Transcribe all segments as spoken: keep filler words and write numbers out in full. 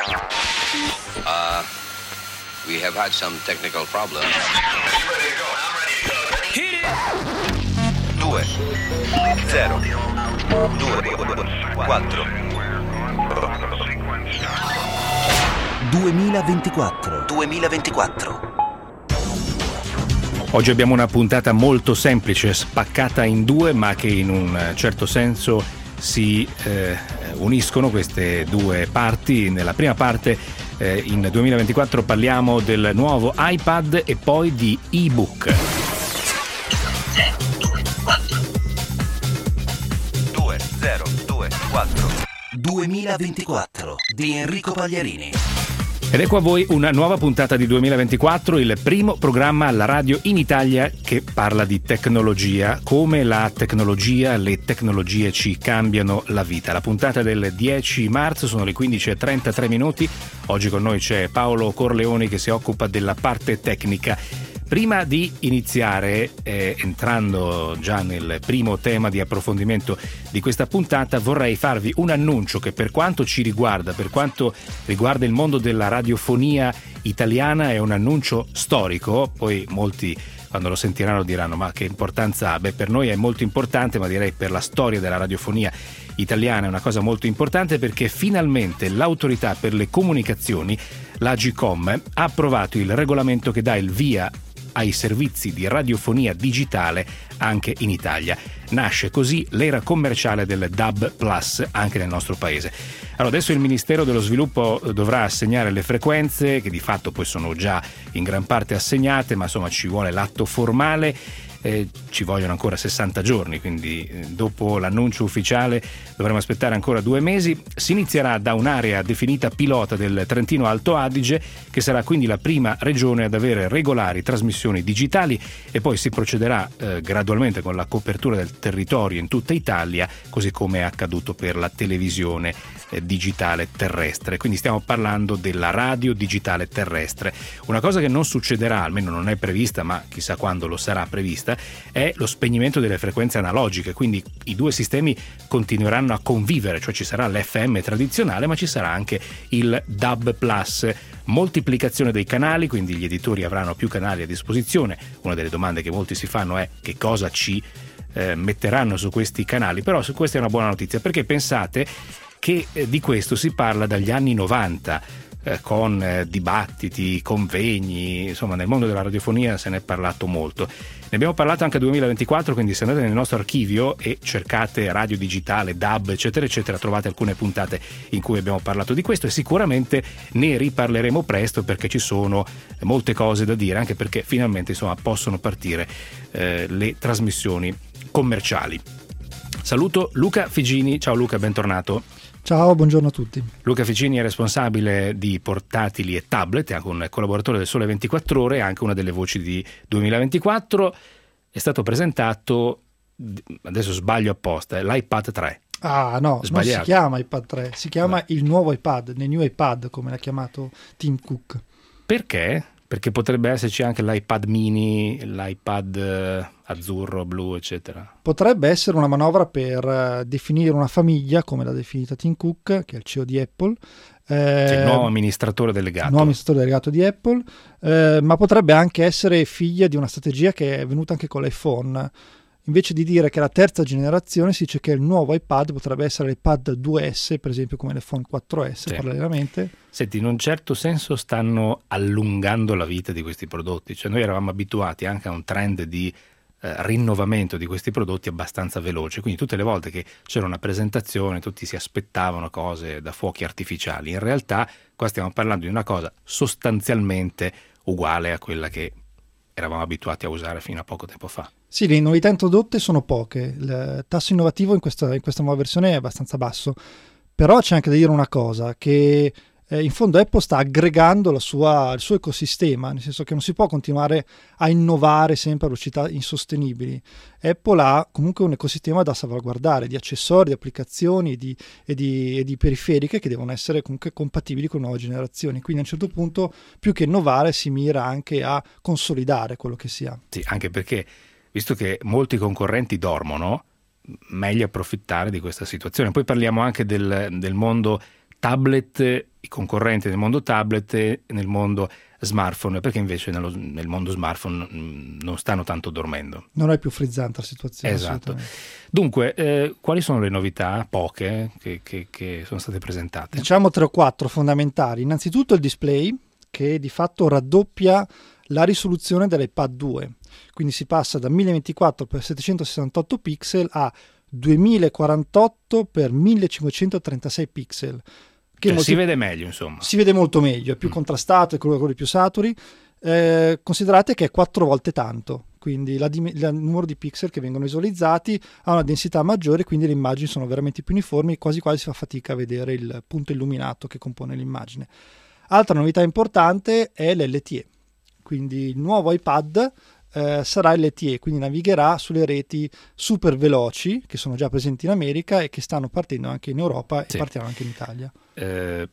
Uh, we have had some technical problems. Hit it! due zero due quattro duemilaventiquattro duemilaventiquattro. Oggi abbiamo una puntata molto semplice, spaccata in due, ma che in un certo senso si eh, uniscono queste due parti. Nella prima parte eh, in duemilaventiquattro parliamo del nuovo iPad e poi di ebook. due zero due quattro duemilaventiquattro di Enrico Pagliarini. Ed ecco a voi una nuova puntata di duemilaventiquattro, il primo programma alla radio in Italia che parla di tecnologia, come la tecnologia, le tecnologie ci cambiano la vita. La puntata del dieci marzo, sono le quindici e trentatré minuti. Oggi con noi c'è Paolo Corleoni che si occupa della parte tecnica. Prima di iniziare, eh, entrando già nel primo tema di approfondimento di questa puntata, vorrei farvi un annuncio che per quanto ci riguarda, per quanto riguarda il mondo della radiofonia italiana, è un annuncio storico. Poi molti quando lo sentiranno diranno ma che importanza ha? Beh, per noi è molto importante, ma direi per la storia della radiofonia italiana è una cosa molto importante, perché finalmente l'autorità per le comunicazioni, l'Agcom, ha approvato il regolamento che dà il via ai servizi di radiofonia digitale anche in Italia. Nasce così l'era commerciale del D A B Plus anche nel nostro paese. Allora adesso il Ministero dello Sviluppo dovrà assegnare le frequenze, che di fatto poi sono già in gran parte assegnate, ma insomma ci vuole l'atto formale. Eh, ci vogliono ancora sessanta giorni, quindi eh, dopo l'annuncio ufficiale dovremo aspettare ancora due mesi. Si inizierà da un'area definita pilota del Trentino Alto Adige, che sarà quindi la prima regione ad avere regolari trasmissioni digitali, e poi si procederà eh, gradualmente con la copertura del territorio in tutta Italia, così come è accaduto per la televisione eh, digitale terrestre. Quindi stiamo parlando della radio digitale terrestre. Una cosa che non succederà, almeno non è prevista, ma chissà quando lo sarà prevista, è lo spegnimento delle frequenze analogiche. Quindi i due sistemi continueranno a convivere, cioè ci sarà l'F M tradizionale, ma ci sarà anche il D A B Plus. Moltiplicazione dei canali, quindi gli editori avranno più canali a disposizione. Una delle domande che molti si fanno è che cosa ci eh, metteranno su questi canali, però su questa è una buona notizia, perché pensate che eh, di questo si parla dagli anni novanta, eh, con eh, dibattiti, convegni, insomma nel mondo della radiofonia se ne è parlato molto. Ne abbiamo parlato anche nel duemilaventiquattro, quindi se andate nel nostro archivio e cercate radio digitale, D A B, eccetera eccetera, trovate alcune puntate in cui abbiamo parlato di questo, e sicuramente ne riparleremo presto, perché ci sono molte cose da dire, anche perché finalmente insomma possono partire eh, le trasmissioni commerciali. Saluto Luca Figini. Ciao Luca, bentornato. Ciao, buongiorno a tutti. Luca Ficini è responsabile di portatili e tablet, è anche un collaboratore del Sole ventiquattro Ore, è anche una delle voci di duemilaventiquattro. È stato presentato, adesso sbaglio apposta, l'iPad tre. Ah no, Sbagliato. Non si chiama iPad tre, si chiama no. il nuovo iPad, the new iPad, come l'ha chiamato Tim Cook. Perché? Perché potrebbe esserci anche l'iPad mini, l'iPad azzurro, blu, eccetera. Potrebbe essere una manovra per uh, definire una famiglia, come l'ha definita Tim Cook, che è il C E O di Apple. Eh, C'è il nuovo amministratore delegato. Il nuovo amministratore delegato di Apple, eh, ma potrebbe anche essere figlia di una strategia che è venuta anche con l'iPhone. Invece di dire che è la terza generazione, si dice che il nuovo iPad potrebbe essere l'iPad due S, per esempio come l'iPhone quattro S, sì. Parallelamente. Senti, in un certo senso stanno allungando la vita di questi prodotti. Cioè noi eravamo abituati anche a un trend di eh, rinnovamento di questi prodotti abbastanza veloce. Quindi tutte le volte che c'era una presentazione tutti si aspettavano cose da fuochi artificiali. In realtà qua stiamo parlando di una cosa sostanzialmente uguale a quella che eravamo abituati a usare fino a poco tempo fa. Sì, le novità introdotte sono poche, il tasso innovativo in questa, in questa nuova versione è abbastanza basso, però c'è anche da dire una cosa, che eh, in fondo Apple sta aggregando la sua, il suo ecosistema, nel senso che non si può continuare a innovare sempre a velocità insostenibili. Apple ha comunque un ecosistema da salvaguardare, di accessori, di applicazioni di, e, di, e di periferiche che devono essere comunque compatibili con nuove generazioni. Quindi a un certo punto, più che innovare, si mira anche a consolidare quello che si ha. Sì, anche perché, visto che molti concorrenti dormono, meglio approfittare di questa situazione. Poi parliamo anche del, del mondo tablet i concorrenti nel mondo tablet e nel mondo smartphone, perché invece nello, nel mondo smartphone mh, non stanno tanto dormendo. Non è più frizzante la situazione. Esatto. Dunque, eh, quali sono le novità, poche, che, che, che sono state presentate? Diciamo tre o quattro fondamentali. Innanzitutto il display, che di fatto raddoppia la risoluzione dell'iPad due, quindi si passa da mille ventiquattro per settecentosessantotto pixel a duemilaquarantotto per millecinquecentotrentasei pixel. Che Cioè, molti... si vede meglio, insomma. Si vede molto meglio, è più mm. contrastato, è colori più saturi. Eh, considerate che è quattro volte tanto, quindi la dim- il numero di pixel che vengono visualizzati ha una densità maggiore, quindi le immagini sono veramente più uniformi, quasi quasi si fa fatica a vedere il punto illuminato che compone l'immagine. Altra novità importante è l'L T E, quindi il nuovo iPad eh, sarà L T E, quindi navigherà sulle reti super veloci che sono già presenti in America e che stanno partendo anche in Europa sì. e partiranno anche in Italia. Eh,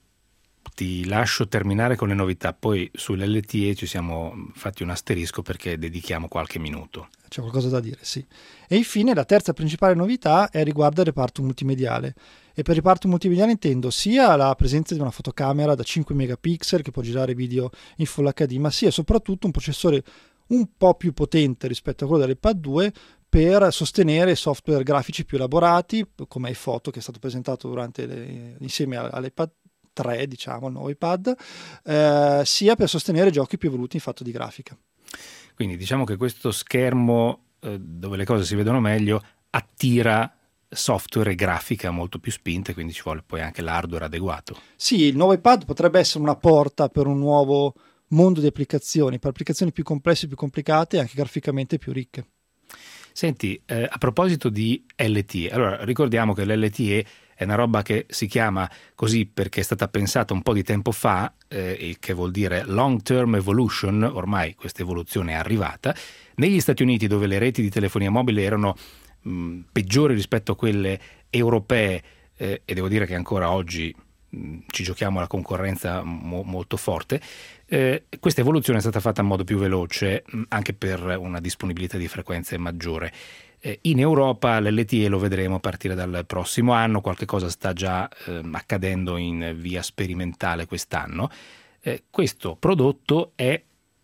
ti lascio terminare con le novità, poi sull'L T E ci siamo fatti un asterisco perché dedichiamo qualche minuto. C'è qualcosa da dire, sì. E infine la terza principale novità è riguardo il reparto multimediale. E per reparto multimediale intendo sia la presenza di una fotocamera da cinque megapixel che può girare video in Full H D, ma sia soprattutto un processore un po' più potente rispetto a quello dell'iPad due per sostenere software grafici più elaborati, come iPhoto, che è stato presentato durante le, insieme all'iPad tre, diciamo, il nuovo iPad, eh, sia per sostenere giochi più evoluti in fatto di grafica. Quindi diciamo che questo schermo eh, dove le cose si vedono meglio attira software e grafica molto più spinte, quindi ci vuole poi anche l'hardware adeguato. Sì, il nuovo iPad potrebbe essere una porta per un nuovo mondo di applicazioni, per applicazioni più complesse, più complicate e anche graficamente più ricche. Senti, eh, a proposito di L T E, allora ricordiamo che l'L T E è una roba che si chiama così perché è stata pensata un po' di tempo fa, eh, che vuol dire long term evolution, ormai questa evoluzione è arrivata. Negli Stati Uniti, dove le reti di telefonia mobile erano mh, peggiori rispetto a quelle europee, eh, e devo dire che ancora oggi mh, ci giochiamo la concorrenza mo- molto forte, eh, questa evoluzione è stata fatta in modo più veloce, mh, anche per una disponibilità di frequenze maggiore. In Europa l'L T E lo vedremo a partire dal prossimo anno, qualche cosa sta già eh, accadendo in via sperimentale quest'anno. Eh, questo prodotto è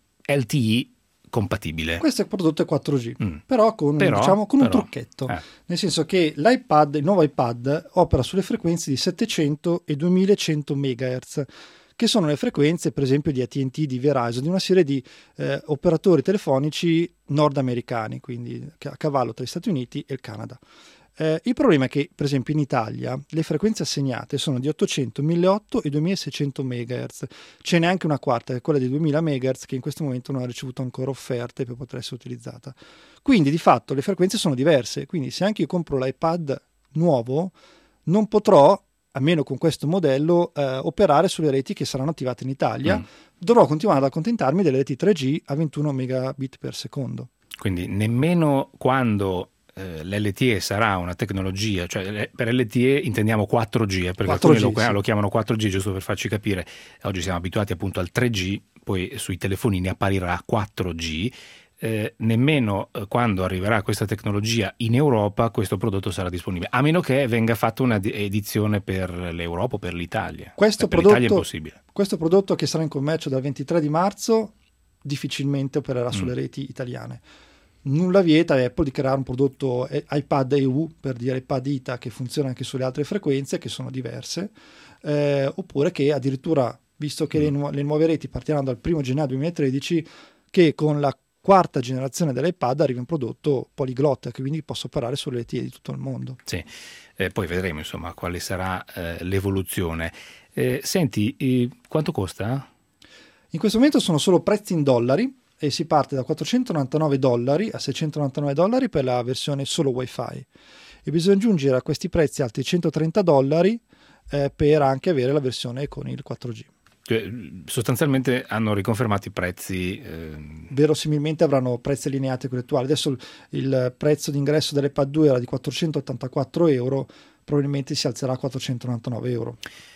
L T E compatibile. Questo prodotto è quattro G, mm. però con, però, diciamo, con però, un trucchetto, eh. nel senso che l'iPad, il nuovo iPad, opera sulle frequenze di settecento e duemilacento megahertz, che sono le frequenze per esempio di A T and T, di Verizon, di una serie di eh, operatori telefonici nordamericani, quindi a cavallo tra gli Stati Uniti e il Canada. Eh, il problema è che per esempio in Italia le frequenze assegnate sono di ottocento, milleottocento e duemilaseicento megahertz, ce n'è anche una quarta che è quella di duemila megahertz che in questo momento non ha ricevuto ancora offerte per poter essere utilizzata. Quindi di fatto le frequenze sono diverse, quindi se anche io compro l'iPad nuovo non potrò, almeno con questo modello, eh, operare sulle reti che saranno attivate in Italia. Mm. Dovrò continuare ad accontentarmi delle reti tre G a ventuno megabit per secondo. Quindi nemmeno quando eh, l'L T E sarà una tecnologia, cioè per L T E intendiamo quattro G, eh, perché quattro G, alcuni lo, sì. lo chiamano quattro G, giusto per farci capire. Oggi siamo abituati appunto al tre G, poi sui telefonini apparirà quattro G. Eh, nemmeno eh, quando arriverà questa tecnologia in Europa questo prodotto sarà disponibile, a meno che venga fatta una edizione per l'Europa o per l'Italia. Questo per prodotto, l'Italia è impossibile. Questo prodotto che sarà in commercio dal ventitré di marzo difficilmente opererà mm. sulle reti italiane. Nulla vieta a Apple di creare un prodotto iPad E U, per dire iPad I T A, che funziona anche sulle altre frequenze che sono diverse, eh, oppure che addirittura, visto che mm. le, nu- le nuove reti partiranno dal primo gennaio duemilatredici, che con la quarta generazione dell'iPad arriva un prodotto polyglotta che quindi possa operare sulle L T E di tutto il mondo. Sì, eh, poi vedremo insomma quale sarà eh, l'evoluzione. Eh, senti, eh, quanto costa? In questo momento sono solo prezzi in dollari e si parte da quattrocentonovantanove dollari a seicentonovantanove dollari per la versione solo Wi-Fi e bisogna aggiungere a questi prezzi altri centotrenta dollari eh, per anche avere la versione con il quattro G. Cioè, sostanzialmente hanno riconfermato i prezzi. Eh... Verosimilmente avranno prezzi allineati a quelli attuali. Adesso il, il prezzo d'ingresso dell'iPad due era di quattrocentottantaquattro euro, probabilmente si alzerà a quattrocentonovantanove euro.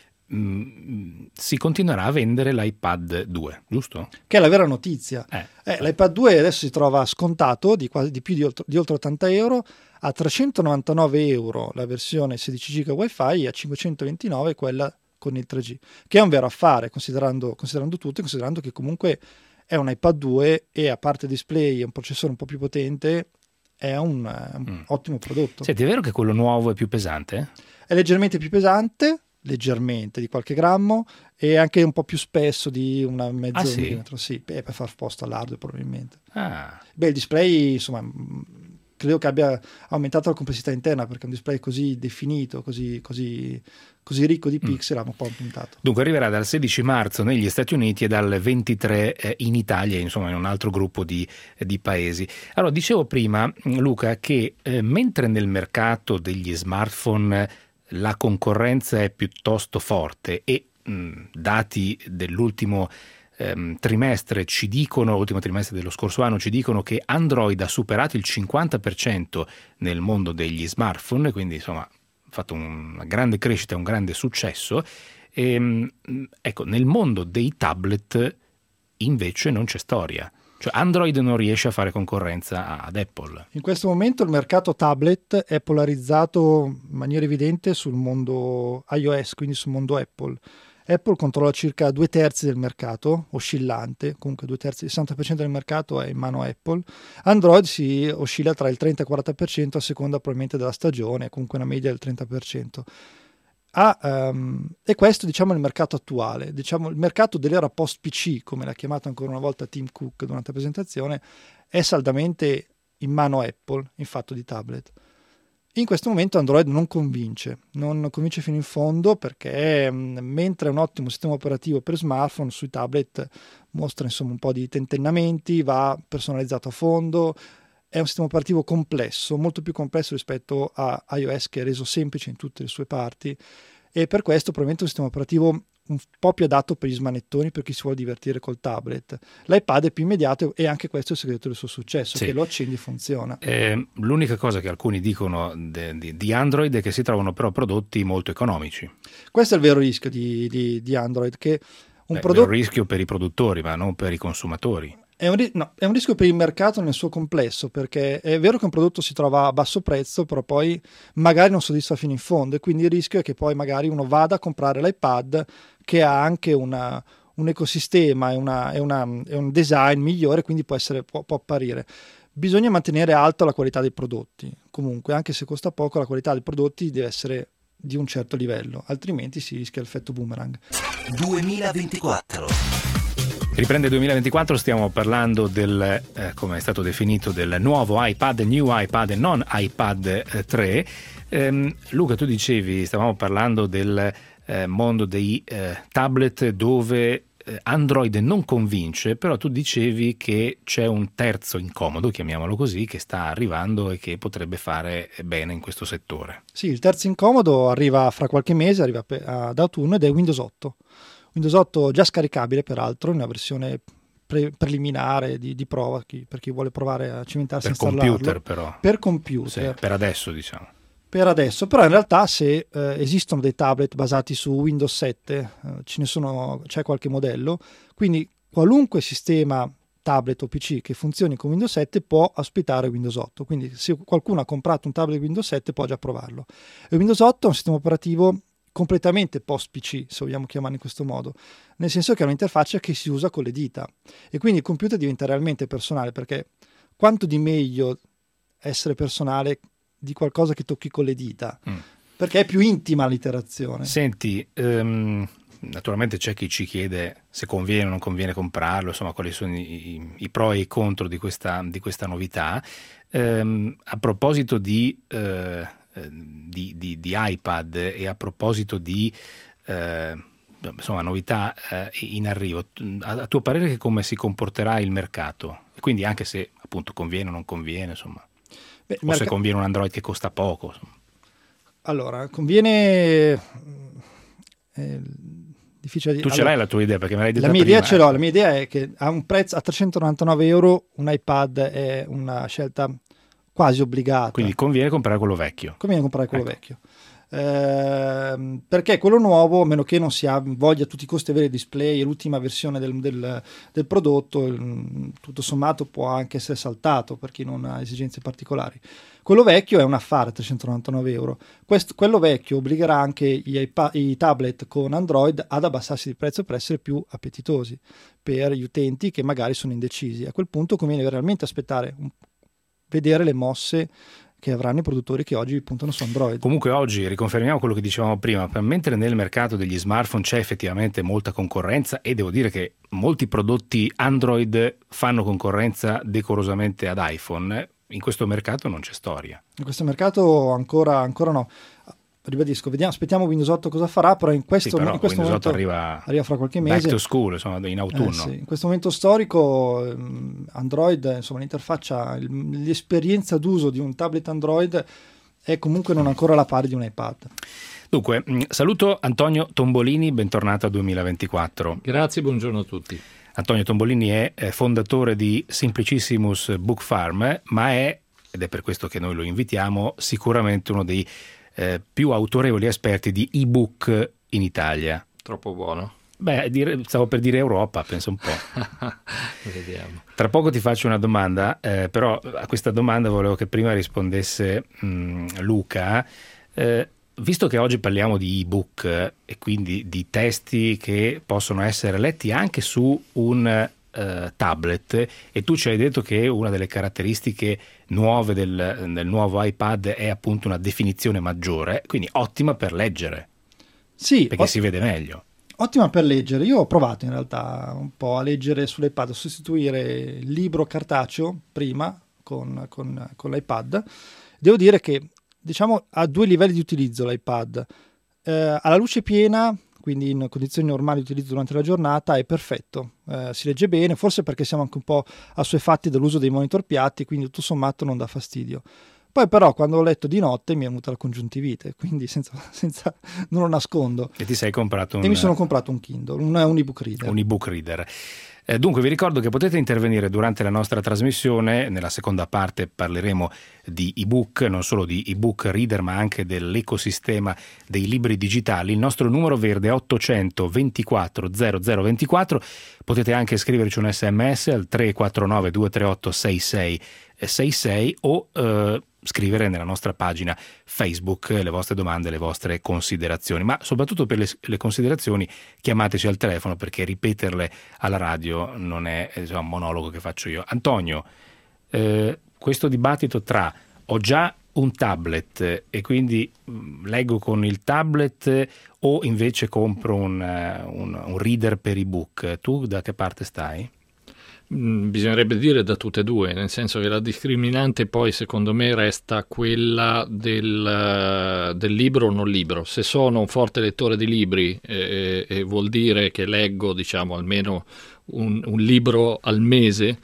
Mm, si continuerà a vendere l'iPad due, giusto? Che è la vera notizia. Eh. Eh, L'iPad due adesso si trova scontato di, quasi, di più di oltre, di oltre ottanta euro, a trecentonovantanove euro la versione sedici giga Wi-Fi e a cinquecentoventinove quella con il tre G, che è un vero affare considerando, considerando tutto e considerando che comunque è un iPad due e a parte display e un processore un po' più potente è un, un mm. ottimo prodotto. Senti, è vero che quello nuovo è più pesante? È leggermente più pesante, leggermente di qualche grammo, e anche un po' più spesso di una mezzo ah, sì? millimetro, sì, per far posto all'hardware probabilmente. Ah. Beh, il display insomma credo che abbia aumentato la complessità interna, perché un display così definito, così, così, così ricco di pixel, mm. ha un po' puntato. Dunque arriverà dal sedici marzo negli Stati Uniti e dal ventitré eh, in Italia, insomma in un altro gruppo di, eh, di paesi. Allora, dicevo prima, Luca, che eh, mentre nel mercato degli smartphone la concorrenza è piuttosto forte e mh, dati dell'ultimo ehm, trimestre ci dicono, ultimo trimestre dello scorso anno ci dicono che Android ha superato il cinquanta per cento nel mondo degli smartphone, quindi insomma ha fatto una grande crescita, un grande successo. E, mh, ecco, nel mondo dei tablet invece non c'è storia. Cioè Android non riesce a fare concorrenza ad Apple. In questo momento il mercato tablet è polarizzato in maniera evidente sul mondo iOS, quindi sul mondo Apple. Apple controlla circa due terzi del mercato, oscillante, comunque due terzi, il sessanta per cento del mercato è in mano a Apple. Android si oscilla tra il trenta e il quaranta per cento a seconda probabilmente della stagione, comunque una media del trenta per cento. Ah, um, e questo diciamo è il mercato attuale, diciamo il mercato dell'era post-P C, come l'ha chiamato ancora una volta Tim Cook durante la presentazione, è saldamente in mano Apple in fatto di tablet. In questo momento Android non convince, non convince fino in fondo, perché um, mentre è un ottimo sistema operativo per smartphone, sui tablet mostra insomma un po' di tentennamenti, va personalizzato a fondo. È un sistema operativo complesso, molto più complesso rispetto a iOS, che è reso semplice in tutte le sue parti, e per questo probabilmente è un sistema operativo un po' più adatto per gli smanettoni, per chi si vuole divertire col tablet. L'iPad è più immediato e anche questo è il segreto del suo successo, sì. Che lo accendi e funziona. Eh, l'unica cosa che alcuni dicono de, de, di Android è che si trovano però prodotti molto economici. Questo è il vero rischio di, di, di Android, che un Beh, prodotto... è un rischio per i produttori, ma non per i consumatori. È un, no, è un rischio per il mercato nel suo complesso, perché è vero che un prodotto si trova a basso prezzo, però poi magari non soddisfa fino in fondo, e quindi il rischio è che poi magari uno vada a comprare l'iPad che ha anche una, un ecosistema e, una, e, una, e un design migliore, quindi può, essere, può, può apparire. Bisogna mantenere alta la qualità dei prodotti, comunque anche se costa poco la qualità dei prodotti deve essere di un certo livello, altrimenti si rischia l'effetto boomerang. duemilaventiquattro Riprende duemilaventiquattro, stiamo parlando del, eh, come è stato definito, del nuovo iPad, new iPad e non iPad eh, tre. Ehm, Luca, tu dicevi, stavamo parlando del eh, mondo dei eh, tablet dove eh, Android non convince, però tu dicevi che c'è un terzo incomodo, chiamiamolo così, che sta arrivando e che potrebbe fare bene in questo settore. Sì, il terzo incomodo arriva fra qualche mese, arriva ad autunno, ed è Windows otto. Windows otto già scaricabile peraltro in una versione pre- preliminare di, di prova, chi, per chi vuole provare a cimentarsi a installarlo. Per computer però. Per computer. Sì, per adesso diciamo. Per adesso, però in realtà se eh, esistono dei tablet basati su Windows sette, eh, ce ne sono, c'è qualche modello, quindi qualunque sistema tablet o P C che funzioni con Windows sette può ospitare Windows otto, quindi se qualcuno ha comprato un tablet Windows sette può già provarlo. E Windows otto è un sistema operativo completamente post-P C, se vogliamo chiamarlo in questo modo, nel senso che è un'interfaccia che si usa con le dita e quindi il computer diventa realmente personale, perché quanto di meglio essere personale di qualcosa che tocchi con le dita, mm. perché è più intima l'interazione. Senti, um, naturalmente c'è chi ci chiede se conviene o non conviene comprarlo, insomma quali sono i, i, i pro e i contro di questa, di questa novità. Um, a proposito di... Uh, Di, di, di iPad e a proposito di eh, insomma novità eh, in arrivo, a, a tuo parere che come si comporterà il mercato? E quindi anche se appunto conviene o non conviene, insomma. Beh, o merc- se conviene un Android che costa poco, insomma. Allora, conviene eh, difficile. Tu allora, ce l'hai la tua idea, perché me l'hai detta la mia prima, idea ce eh. l'ho, la mia idea è che a un prezzo a trecentonovantanove euro un iPad è una scelta quasi obbligata. Quindi conviene comprare quello vecchio. Conviene comprare quello ecco. vecchio. Eh, perché quello nuovo, a meno che non si ha voglia a tutti i costi avere display e l'ultima versione del, del, del prodotto, tutto sommato può anche essere saltato per chi non ha esigenze particolari. Quello vecchio è un affare, trecentonovantanove euro. Questo, quello vecchio obbligherà anche gli iPad, i tablet con Android ad abbassarsi di prezzo per essere più appetitosi per gli utenti che magari sono indecisi. A quel punto conviene realmente aspettare, un, vedere le mosse che avranno i produttori che oggi puntano su Android. Comunque oggi riconfermiamo quello che dicevamo prima, mentre nel mercato degli smartphone c'è effettivamente molta concorrenza, e devo dire che molti prodotti Android fanno concorrenza decorosamente ad iPhone, in questo mercato non c'è storia. In questo mercato ancora, ancora no. Ribadisco, vediamo, aspettiamo Windows otto cosa farà, però in questo, sì, però in questo Windows momento arriva, arriva fra qualche mese. Back to school, insomma, in autunno. Eh sì, in questo momento storico Android, insomma, l'interfaccia, l'esperienza d'uso di un tablet Android è comunque non ancora alla pari di un iPad. Dunque, saluto Antonio Tombolini, bentornato a duemilaventiquattro. Grazie, buongiorno a tutti. Antonio Tombolini è fondatore di Simplicissimus Book Farm, ma è, ed è per questo che noi lo invitiamo, sicuramente uno dei eh, più autorevoli esperti di ebook in Italia. Troppo buono. Beh, dire, stavo per dire Europa, penso un po'. Vediamo. Tra poco ti faccio una domanda, eh, però a questa domanda volevo che prima rispondesse mh, Luca. Eh, Visto che oggi parliamo di ebook e quindi di testi che possono essere letti anche su un eh, tablet, e tu ci hai detto che una delle caratteristiche nuove del, del nuovo iPad è appunto una definizione maggiore, quindi ottima per leggere. Sì, perché ot- si vede meglio. Ottima per leggere. Io ho provato in realtà un po' a leggere sull'iPad, a sostituire il libro cartaceo prima con, con, con l'iPad. Devo dire che diciamo ha due livelli di utilizzo l'iPad. Eh, alla luce piena, quindi in condizioni normali di utilizzo durante la giornata, è perfetto. Eh, si legge bene, forse perché siamo anche un po' assuefatti dall'uso dei monitor piatti, quindi tutto sommato non dà fastidio. Poi però quando ho letto di notte mi è venuta la congiuntivite, quindi senza, senza non lo nascondo. E ti sei comprato un... E mi sono comprato un Kindle, un, un ebook reader. Un ebook reader. Eh, dunque vi ricordo che potete intervenire durante la nostra trasmissione. Nella seconda parte parleremo di ebook, non solo di ebook reader ma anche dell'ecosistema dei libri digitali. Il nostro numero verde è ottocento ventiquattro zero zero ventiquattro. Potete anche scriverci un sms al tre quattro nove due tre otto sei sei sei sei o eh, scrivere nella nostra pagina Facebook le vostre domande, le vostre considerazioni, ma soprattutto per le, le considerazioni chiamateci al telefono, perché ripeterle alla radio non è insomma, un monologo che faccio io. Antonio, eh, questo dibattito tra ho già un tablet e quindi mh, leggo con il tablet o invece compro un, un, un reader per ebook, tu da che parte stai? Bisognerebbe dire da tutte e due, nel senso che la discriminante poi secondo me resta quella del, del libro o non libro. Se sono un forte lettore di libri eh, e vuol dire che leggo diciamo almeno un, un libro al mese,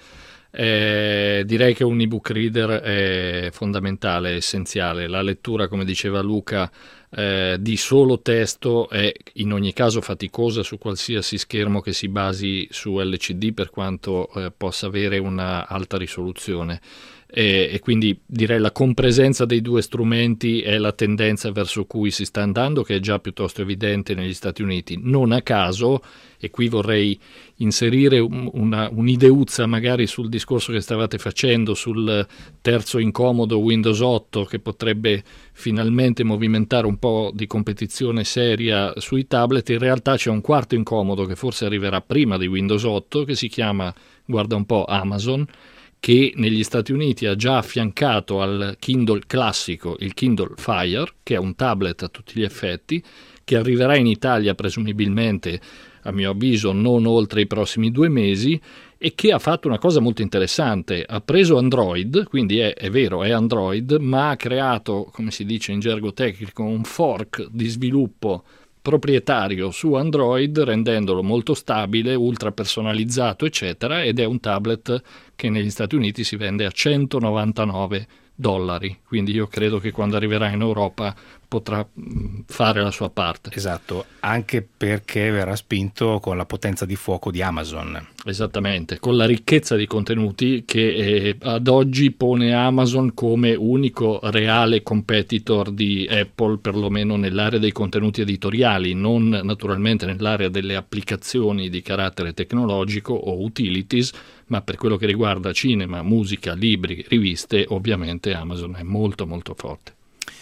eh, direi che un ebook reader è fondamentale, è essenziale. La lettura, come diceva Luca, Eh, di solo testo è in ogni caso faticosa su qualsiasi schermo che si basi su L C D, per quanto eh, possa avere una alta risoluzione, e, e quindi direi la compresenza dei due strumenti è la tendenza verso cui si sta andando, che è già piuttosto evidente negli Stati Uniti. Non a caso, e qui vorrei inserire un, una, un'ideuzza magari sul discorso che stavate facendo sul terzo incomodo Windows otto, che potrebbe finalmente movimentare un po' di competizione seria sui tablet. In realtà c'è un quarto incomodo che forse arriverà prima di Windows otto, che si chiama, guarda un po', Amazon, che negli Stati Uniti ha già affiancato al Kindle classico il Kindle Fire, che è un tablet a tutti gli effetti, che arriverà in Italia presumibilmente, a mio avviso, non oltre i prossimi due mesi, e che ha fatto una cosa molto interessante. Ha preso Android, quindi è, è vero, è Android, ma ha creato, come si dice in gergo tecnico, un fork di sviluppo proprietario su Android, rendendolo molto stabile, ultra personalizzato, eccetera, ed è un tablet che negli Stati Uniti si vende a centonovantanove dollari. Quindi io credo che quando arriverà in Europa potrà fare la sua parte. Esatto, anche perché verrà spinto con la potenza di fuoco di Amazon. Esattamente, con la ricchezza di contenuti che eh, ad oggi pone Amazon come unico reale competitor di Apple, perlomeno nell'area dei contenuti editoriali, non naturalmente nell'area delle applicazioni di carattere tecnologico o utilities, ma per quello che riguarda cinema, musica, libri, riviste, ovviamente Amazon è molto molto forte.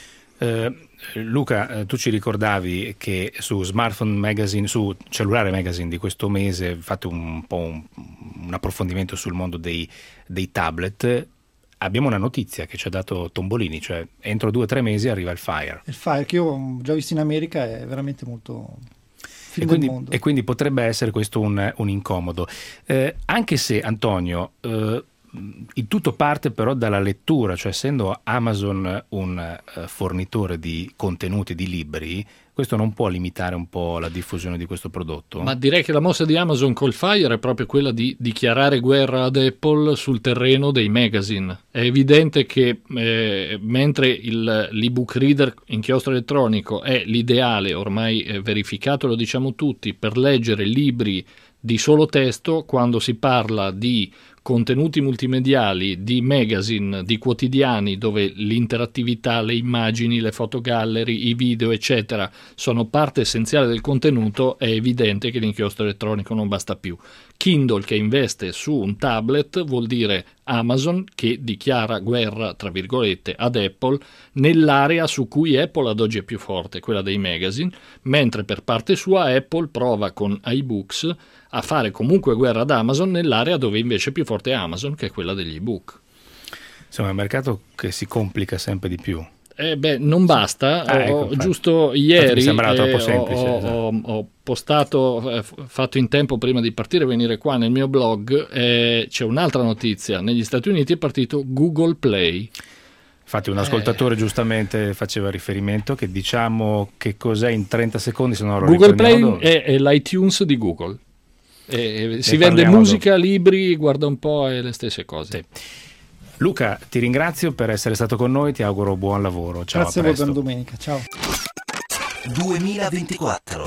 Uh, Luca, tu ci ricordavi che su Smartphone Magazine, su Cellulare Magazine di questo mese fate un po' un, un approfondimento sul mondo dei, dei tablet. Abbiamo una notizia che ci ha dato Tombolini, cioè entro due o tre mesi arriva il Fire. Il Fire che io ho già visto in America è veramente molto film e quindi, del mondo. E quindi potrebbe essere questo un, un incomodo. Eh, anche se, Antonio, eh, il tutto parte però dalla lettura, cioè essendo Amazon un uh, fornitore di contenuti, di libri, questo non può limitare un po' la diffusione di questo prodotto? Ma direi che la mossa di Amazon col Fire è proprio quella di dichiarare guerra ad Apple sul terreno dei magazine. È evidente che eh, mentre il, l'ebook reader inchiostro elettronico è l'ideale, ormai è verificato, lo diciamo tutti, per leggere libri di solo testo, quando si parla di contenuti multimediali, di magazine, di quotidiani dove l'interattività, le immagini, le fotogallery, i video eccetera sono parte essenziale del contenuto, è evidente che l'inchiostro elettronico non basta più. Kindle che investe su un tablet vuol dire Amazon che dichiara guerra tra virgolette ad Apple nell'area su cui Apple ad oggi è più forte, quella dei magazine, mentre per parte sua Apple prova con iBooks a fare comunque guerra ad Amazon nell'area dove invece è più forte Amazon, che è quella degli ebook. Insomma, è un mercato che si complica sempre di più. Eh beh, non basta, ah, ecco, ho, giusto ieri mi sembrava troppo eh, semplice, ho, esatto. ho, ho postato, eh, fatto in tempo prima di partire e venire qua nel mio blog, eh, c'è un'altra notizia, negli Stati Uniti è partito Google Play. Infatti un ascoltatore eh. giustamente faceva riferimento che diciamo che cos'è in trenta secondi, se no lo Google Play è, è l'iTunes di Google. E si vende musica, dopo. Libri, guarda un po', è le stesse cose. Sì. Luca, ti ringrazio per essere stato con noi, ti auguro buon lavoro. Ciao, grazie a voi, buona domenica. Ciao. duemilaventiquattro.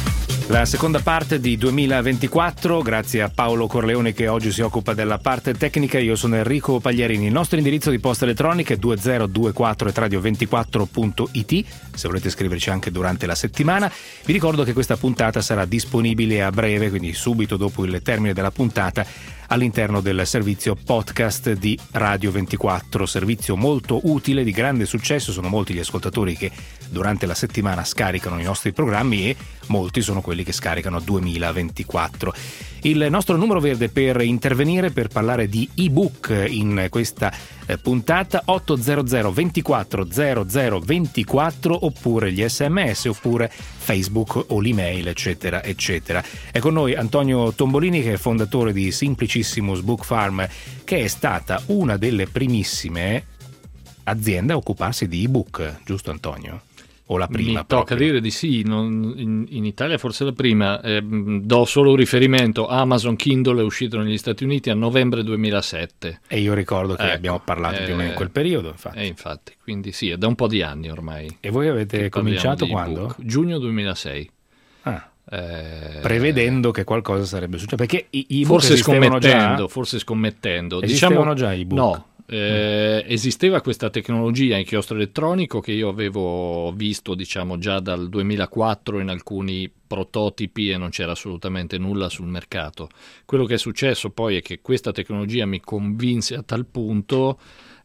La seconda parte di duemilaventiquattro, grazie a Paolo Corleone che oggi si occupa della parte tecnica. Io sono Enrico Pagliarini. Il nostro indirizzo di posta elettronica è duemila ventiquattro at radio ventiquattro punto it, se volete scriverci anche durante la settimana. Vi ricordo che questa puntata sarà disponibile a breve, quindi subito dopo il termine della puntata, all'interno del servizio podcast di Radio ventiquattro, servizio molto utile, di grande successo. Sono molti gli ascoltatori che durante la settimana scaricano i nostri programmi e molti sono quelli che scaricano duemilaventiquattro. Il nostro numero verde per intervenire, per parlare di ebook in questa puntata, ottocento ventiquattro zero zero ventiquattro, oppure gli sms, oppure Facebook o l'email, eccetera eccetera. È con noi Antonio Tombolini, che è fondatore di Simplicissimus Book Farm, che è stata una delle primissime aziende a occuparsi di ebook, giusto Antonio? O la prima? Mi tocca dire di sì, non, in, in Italia forse la prima. Eh, do solo un riferimento: Amazon Kindle è uscito negli Stati Uniti a novembre duemilasette. E io ricordo che ecco, abbiamo parlato eh, più o meno in quel periodo, infatti. Eh, infatti, quindi sì, è da un po' di anni ormai. E voi avete cominciato quando? Ebook. Giugno duemilasei. Ah. Eh, prevedendo che qualcosa sarebbe successo, perché i, i forse scommettendo, già? forse scommettendo. Esistevano diciamo, già i book? No. Eh, esisteva questa tecnologia inchiostro elettronico che io avevo visto diciamo già dal duemilaquattro in alcuni prototipi e non c'era assolutamente nulla sul mercato. Quello che è successo poi è che questa tecnologia mi convinse a tal punto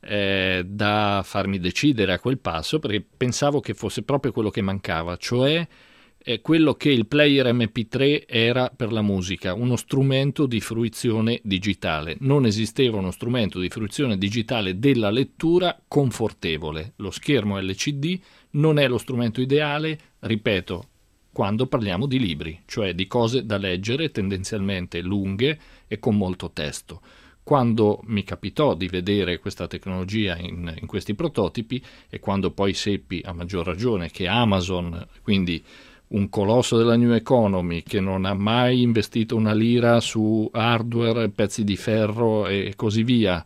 eh, da farmi decidere a quel passo, perché pensavo che fosse proprio quello che mancava, cioè è quello che il player emme pi tre era per la musica, uno strumento di fruizione digitale. Non esisteva uno strumento di fruizione digitale della lettura confortevole. Lo schermo elle ci di non è lo strumento ideale, ripeto, quando parliamo di libri, cioè di cose da leggere tendenzialmente lunghe e con molto testo. Quando mi capitò di vedere questa tecnologia in, in questi prototipi, e quando poi seppi a maggior ragione che Amazon, quindi un colosso della New Economy che non ha mai investito una lira su hardware, pezzi di ferro e così via,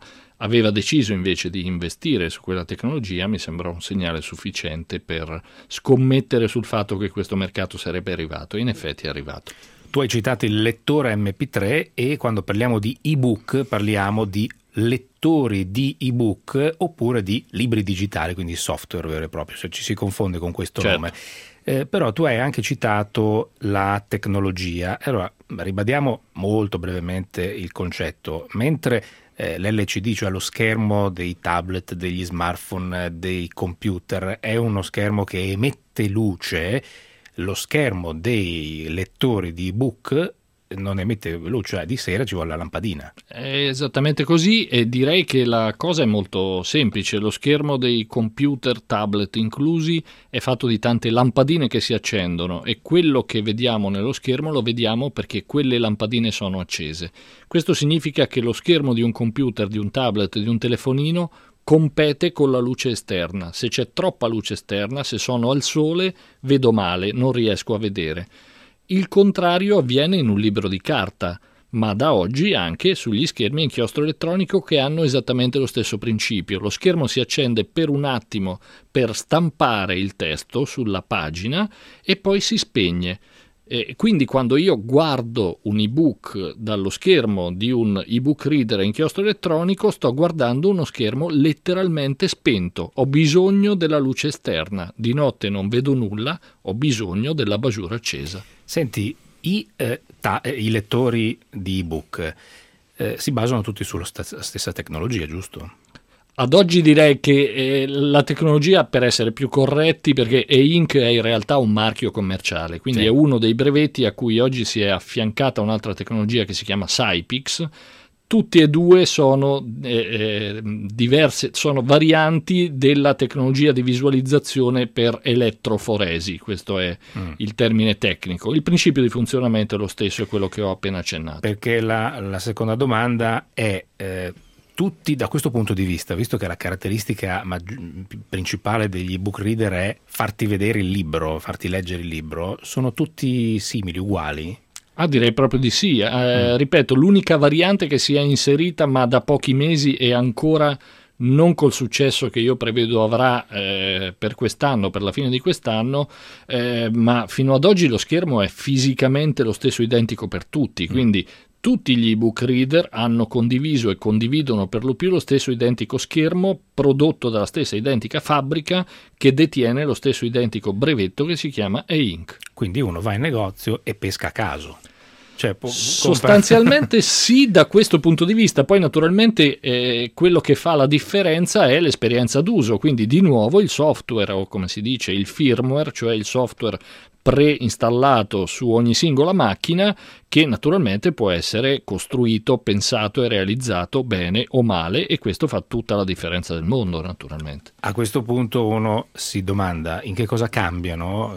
aveva deciso invece di investire su quella tecnologia, mi sembra un segnale sufficiente per scommettere sul fatto che questo mercato sarebbe arrivato. In effetti è arrivato. Tu hai citato il lettore emme pi tre e quando parliamo di ebook parliamo di lettori di ebook oppure di libri digitali, quindi software vero e proprio, se ci si confonde con questo certo. nome. Eh, però tu hai anche citato la tecnologia. Allora ribadiamo molto brevemente il concetto. Mentre eh, l'elle ci di, cioè lo schermo dei tablet, degli smartphone, dei computer, è uno schermo che emette luce, lo schermo dei lettori di ebook non emette luce, cioè di sera ci vuole la lampadina. È esattamente così, e direi che la cosa è molto semplice. Lo schermo dei computer, tablet inclusi, è fatto di tante lampadine che si accendono, e quello che vediamo nello schermo lo vediamo perché quelle lampadine sono accese. Questo significa che lo schermo di un computer, di un tablet, di un telefonino compete con la luce esterna. Se c'è troppa luce esterna, se sono al sole, vedo male, non riesco a vedere. Il contrario avviene in un libro di carta, ma da oggi anche sugli schermi a inchiostro elettronico, che hanno esattamente lo stesso principio. Lo schermo si accende per un attimo per stampare il testo sulla pagina e poi si spegne. E quindi quando io guardo un ebook dallo schermo di un ebook reader a inchiostro elettronico, sto guardando uno schermo letteralmente spento. Ho bisogno della luce esterna, di notte non vedo nulla, ho bisogno dell'abajur accesa. Senti, i, eh, ta- i lettori di ebook eh, si basano tutti sulla st- stessa tecnologia, giusto? Ad oggi direi che eh, la tecnologia, per essere più corretti, perché E-Ink è in realtà un marchio commerciale, quindi sì. È uno dei brevetti a cui oggi si è affiancata un'altra tecnologia che si chiama Cypix. Tutti e due sono eh, eh, diverse, sono varianti della tecnologia di visualizzazione per elettroforesi, questo è mm. il termine tecnico. Il principio di funzionamento è lo stesso, è quello che ho appena accennato. Perché la, la seconda domanda è... Eh, tutti da questo punto di vista, visto che la caratteristica maggi- principale degli ebook reader è farti vedere il libro, farti leggere il libro, sono tutti simili, uguali? Ah, direi proprio di sì. Eh, mm. Ripeto, l'unica variante che si è inserita, ma da pochi mesi, e ancora non col successo che io prevedo avrà eh, per quest'anno, per la fine di quest'anno, eh, ma fino ad oggi lo schermo è fisicamente lo stesso, identico per tutti, quindi mm. tutti gli ebook reader hanno condiviso e condividono per lo più lo stesso identico schermo, prodotto dalla stessa identica fabbrica che detiene lo stesso identico brevetto che si chiama E-Ink. Quindi uno va in negozio e pesca a caso. Cioè, può sostanzialmente sì, da questo punto di vista. Poi naturalmente eh, quello che fa la differenza è l'esperienza d'uso, quindi di nuovo il software, o come si dice il firmware, cioè il software preinstallato su ogni singola macchina, che naturalmente può essere costruito, pensato e realizzato bene o male, e questo fa tutta la differenza del mondo, naturalmente. A questo punto uno si domanda in che cosa cambiano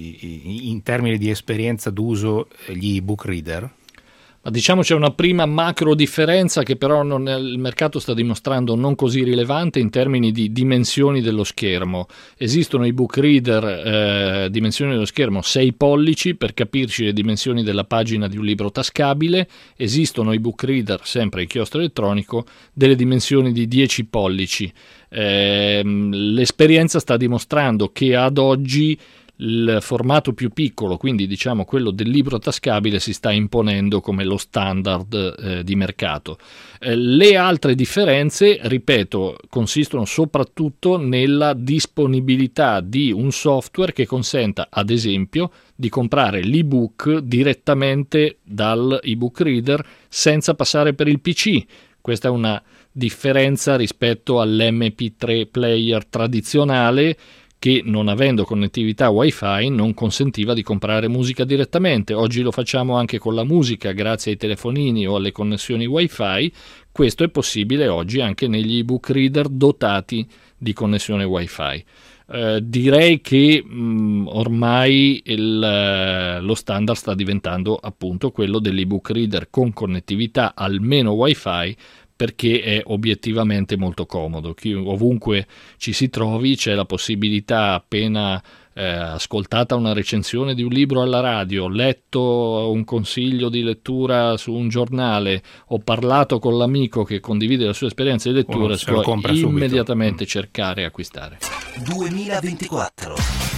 in termini di esperienza d'uso gli ebook reader? Ma diciamo c'è una prima macro differenza che però non è, il mercato sta dimostrando non così rilevante in termini di dimensioni dello schermo. Esistono ebook reader eh, dimensioni dello schermo sei pollici, per capirci le dimensioni della pagina di un libro tascabile. Esistono ebook reader, sempre inchiostro elettronico, delle dimensioni di dieci pollici. Eh, l'esperienza sta dimostrando che ad oggi il formato più piccolo, quindi diciamo quello del libro tascabile, si sta imponendo come lo standard eh, di mercato. Eh, le altre differenze, ripeto, consistono soprattutto nella disponibilità di un software che consenta, ad esempio, di comprare l'ebook direttamente dal ebook reader senza passare per il P C. Questa è una differenza rispetto all'emme pi tre player tradizionale, che non avendo connettività wifi non consentiva di comprare musica direttamente. Oggi lo facciamo anche con la musica grazie ai telefonini o alle connessioni wifi. Questo è possibile oggi anche negli ebook reader dotati di connessione wifi. Eh, direi che mh, ormai il, lo standard sta diventando appunto quello dell'ebook reader con connettività almeno wifi, perché è obiettivamente molto comodo. Chi, ovunque ci si trovi c'è la possibilità, appena eh, ascoltata una recensione di un libro alla radio, letto un consiglio di lettura su un giornale o parlato con l'amico che condivide la sua esperienza di lettura, si può immediatamente subito. cercare e acquistare. duemilaventiquattro.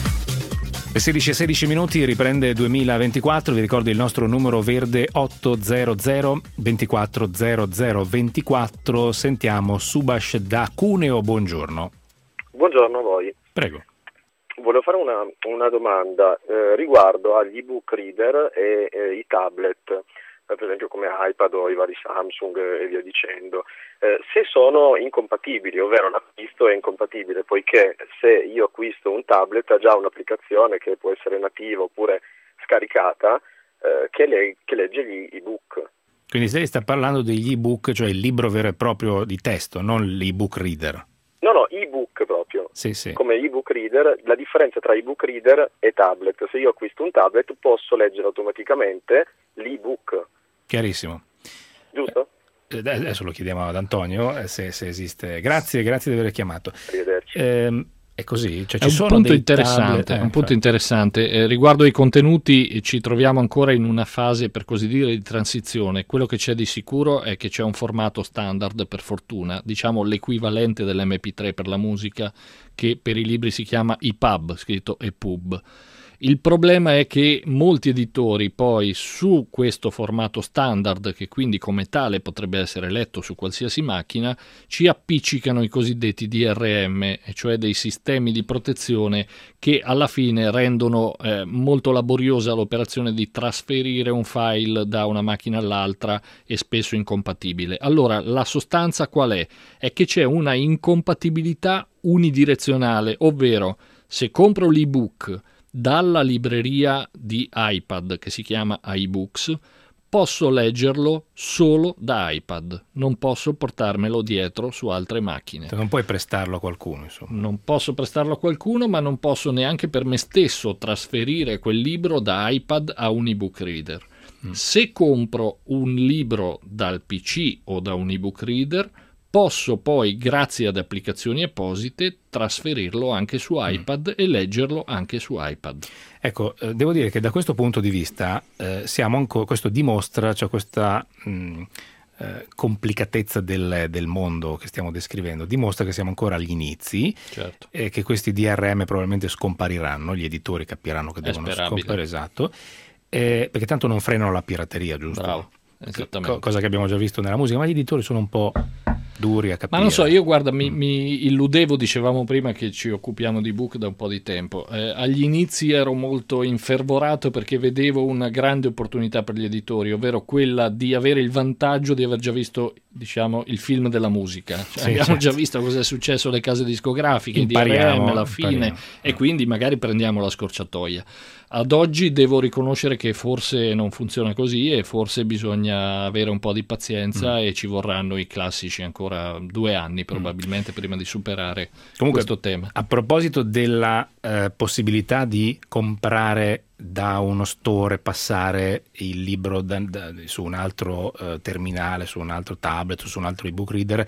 Le sedici e sedici minuti, riprende duemilaventiquattro, vi ricordo il nostro numero verde ottocento ventiquattro zero zero ventiquattro. Sentiamo Subash da Cuneo, buongiorno. Buongiorno a voi. Prego. Volevo fare una, una domanda eh, riguardo agli ebook reader e eh, i tablet, eh, per esempio come iPad o i vari Samsung e via dicendo. Eh, se sono incompatibili, ovvero l'acquisto è incompatibile, poiché se io acquisto un tablet ha già un'applicazione che può essere nativa oppure scaricata eh, che, le, che legge gli ebook. Quindi lei sta parlando degli ebook, cioè il libro vero e proprio di testo, non l'ebook reader. No, no, ebook proprio. Sì, sì. Come ebook reader, la differenza tra ebook reader e tablet: se io acquisto un tablet posso leggere automaticamente l'ebook. Chiarissimo. Giusto? Adesso lo chiediamo ad Antonio se, se esiste. Grazie, grazie di aver chiamato. Arrivederci. Eh, è così, cioè, è ci un sono punto dei interessante, tablet, eh, un punto interessante. Eh, riguardo ai contenuti ci troviamo ancora in una fase, per così dire, di transizione. Quello che c'è di sicuro è che c'è un formato standard, per fortuna, diciamo l'equivalente dell'emme pi tre per la musica, che per i libri si chiama E P U B, scritto E P U B. Il problema è che molti editori poi su questo formato standard, che quindi come tale potrebbe essere letto su qualsiasi macchina, ci appiccicano i cosiddetti D R M, cioè dei sistemi di protezione che alla fine rendono eh, molto laboriosa l'operazione di trasferire un file da una macchina all'altra e spesso incompatibile. Allora la sostanza qual è? È che c'è una incompatibilità unidirezionale, ovvero se compro l'ebook dalla libreria di iPad che si chiama iBooks, posso leggerlo solo da iPad, non posso portarmelo dietro su altre macchine. Non puoi prestarlo a qualcuno, insomma. Non posso prestarlo a qualcuno, ma non posso neanche per me stesso trasferire quel libro da iPad a un ebook reader. Mm. Se compro un libro dal P C o da un ebook reader, posso poi, grazie ad applicazioni apposite, trasferirlo anche su iPad mm. e leggerlo anche su iPad. Ecco, eh, devo dire che da questo punto di vista eh, siamo ancora, questo dimostra, cioè questa mh, eh, complicatezza del, del mondo che stiamo descrivendo, dimostra che siamo ancora agli inizi, certo. E che questi D R M probabilmente scompariranno, gli editori capiranno che È devono sperabile. scomparire, esatto, eh, perché tanto non frenano la pirateria, giusto? Bravo, esattamente. Co- cosa che abbiamo già visto nella musica, ma gli editori sono un po' duri a capire. Ma non so, io guarda, mi, mi illudevo, dicevamo prima che ci occupiamo di book da un po' di tempo. Eh, agli inizi ero molto infervorato perché vedevo una grande opportunità per gli editori, ovvero quella di avere il vantaggio di aver già visto, diciamo, il film della musica. Cioè, sì, abbiamo certo. già visto cosa è successo alle case discografiche, il D R Impariamo, M, la fine, impariamo. e quindi magari prendiamo la scorciatoia. Ad oggi devo riconoscere che forse non funziona così e forse bisogna avere un po' di pazienza mm. e ci vorranno i classici ancora due anni probabilmente mm. prima di superare Comunque, questo tema. A proposito della eh, possibilità di comprare da uno store, passare il libro da, da, su un altro eh, terminale, su un altro tablet, su un altro ebook reader,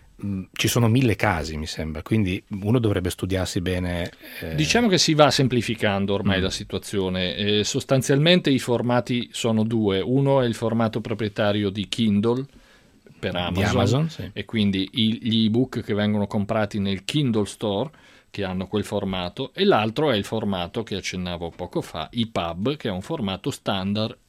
ci sono mille casi, mi sembra, quindi uno dovrebbe studiarsi bene. Eh... Diciamo che si va semplificando ormai mm. la situazione. Eh, sostanzialmente i formati sono due. Uno è il formato proprietario di Kindle per Amazon, di Amazon sì. E quindi i, gli ebook che vengono comprati nel Kindle Store, che hanno quel formato, e l'altro è il formato che accennavo poco fa, E P U B, che è un formato standard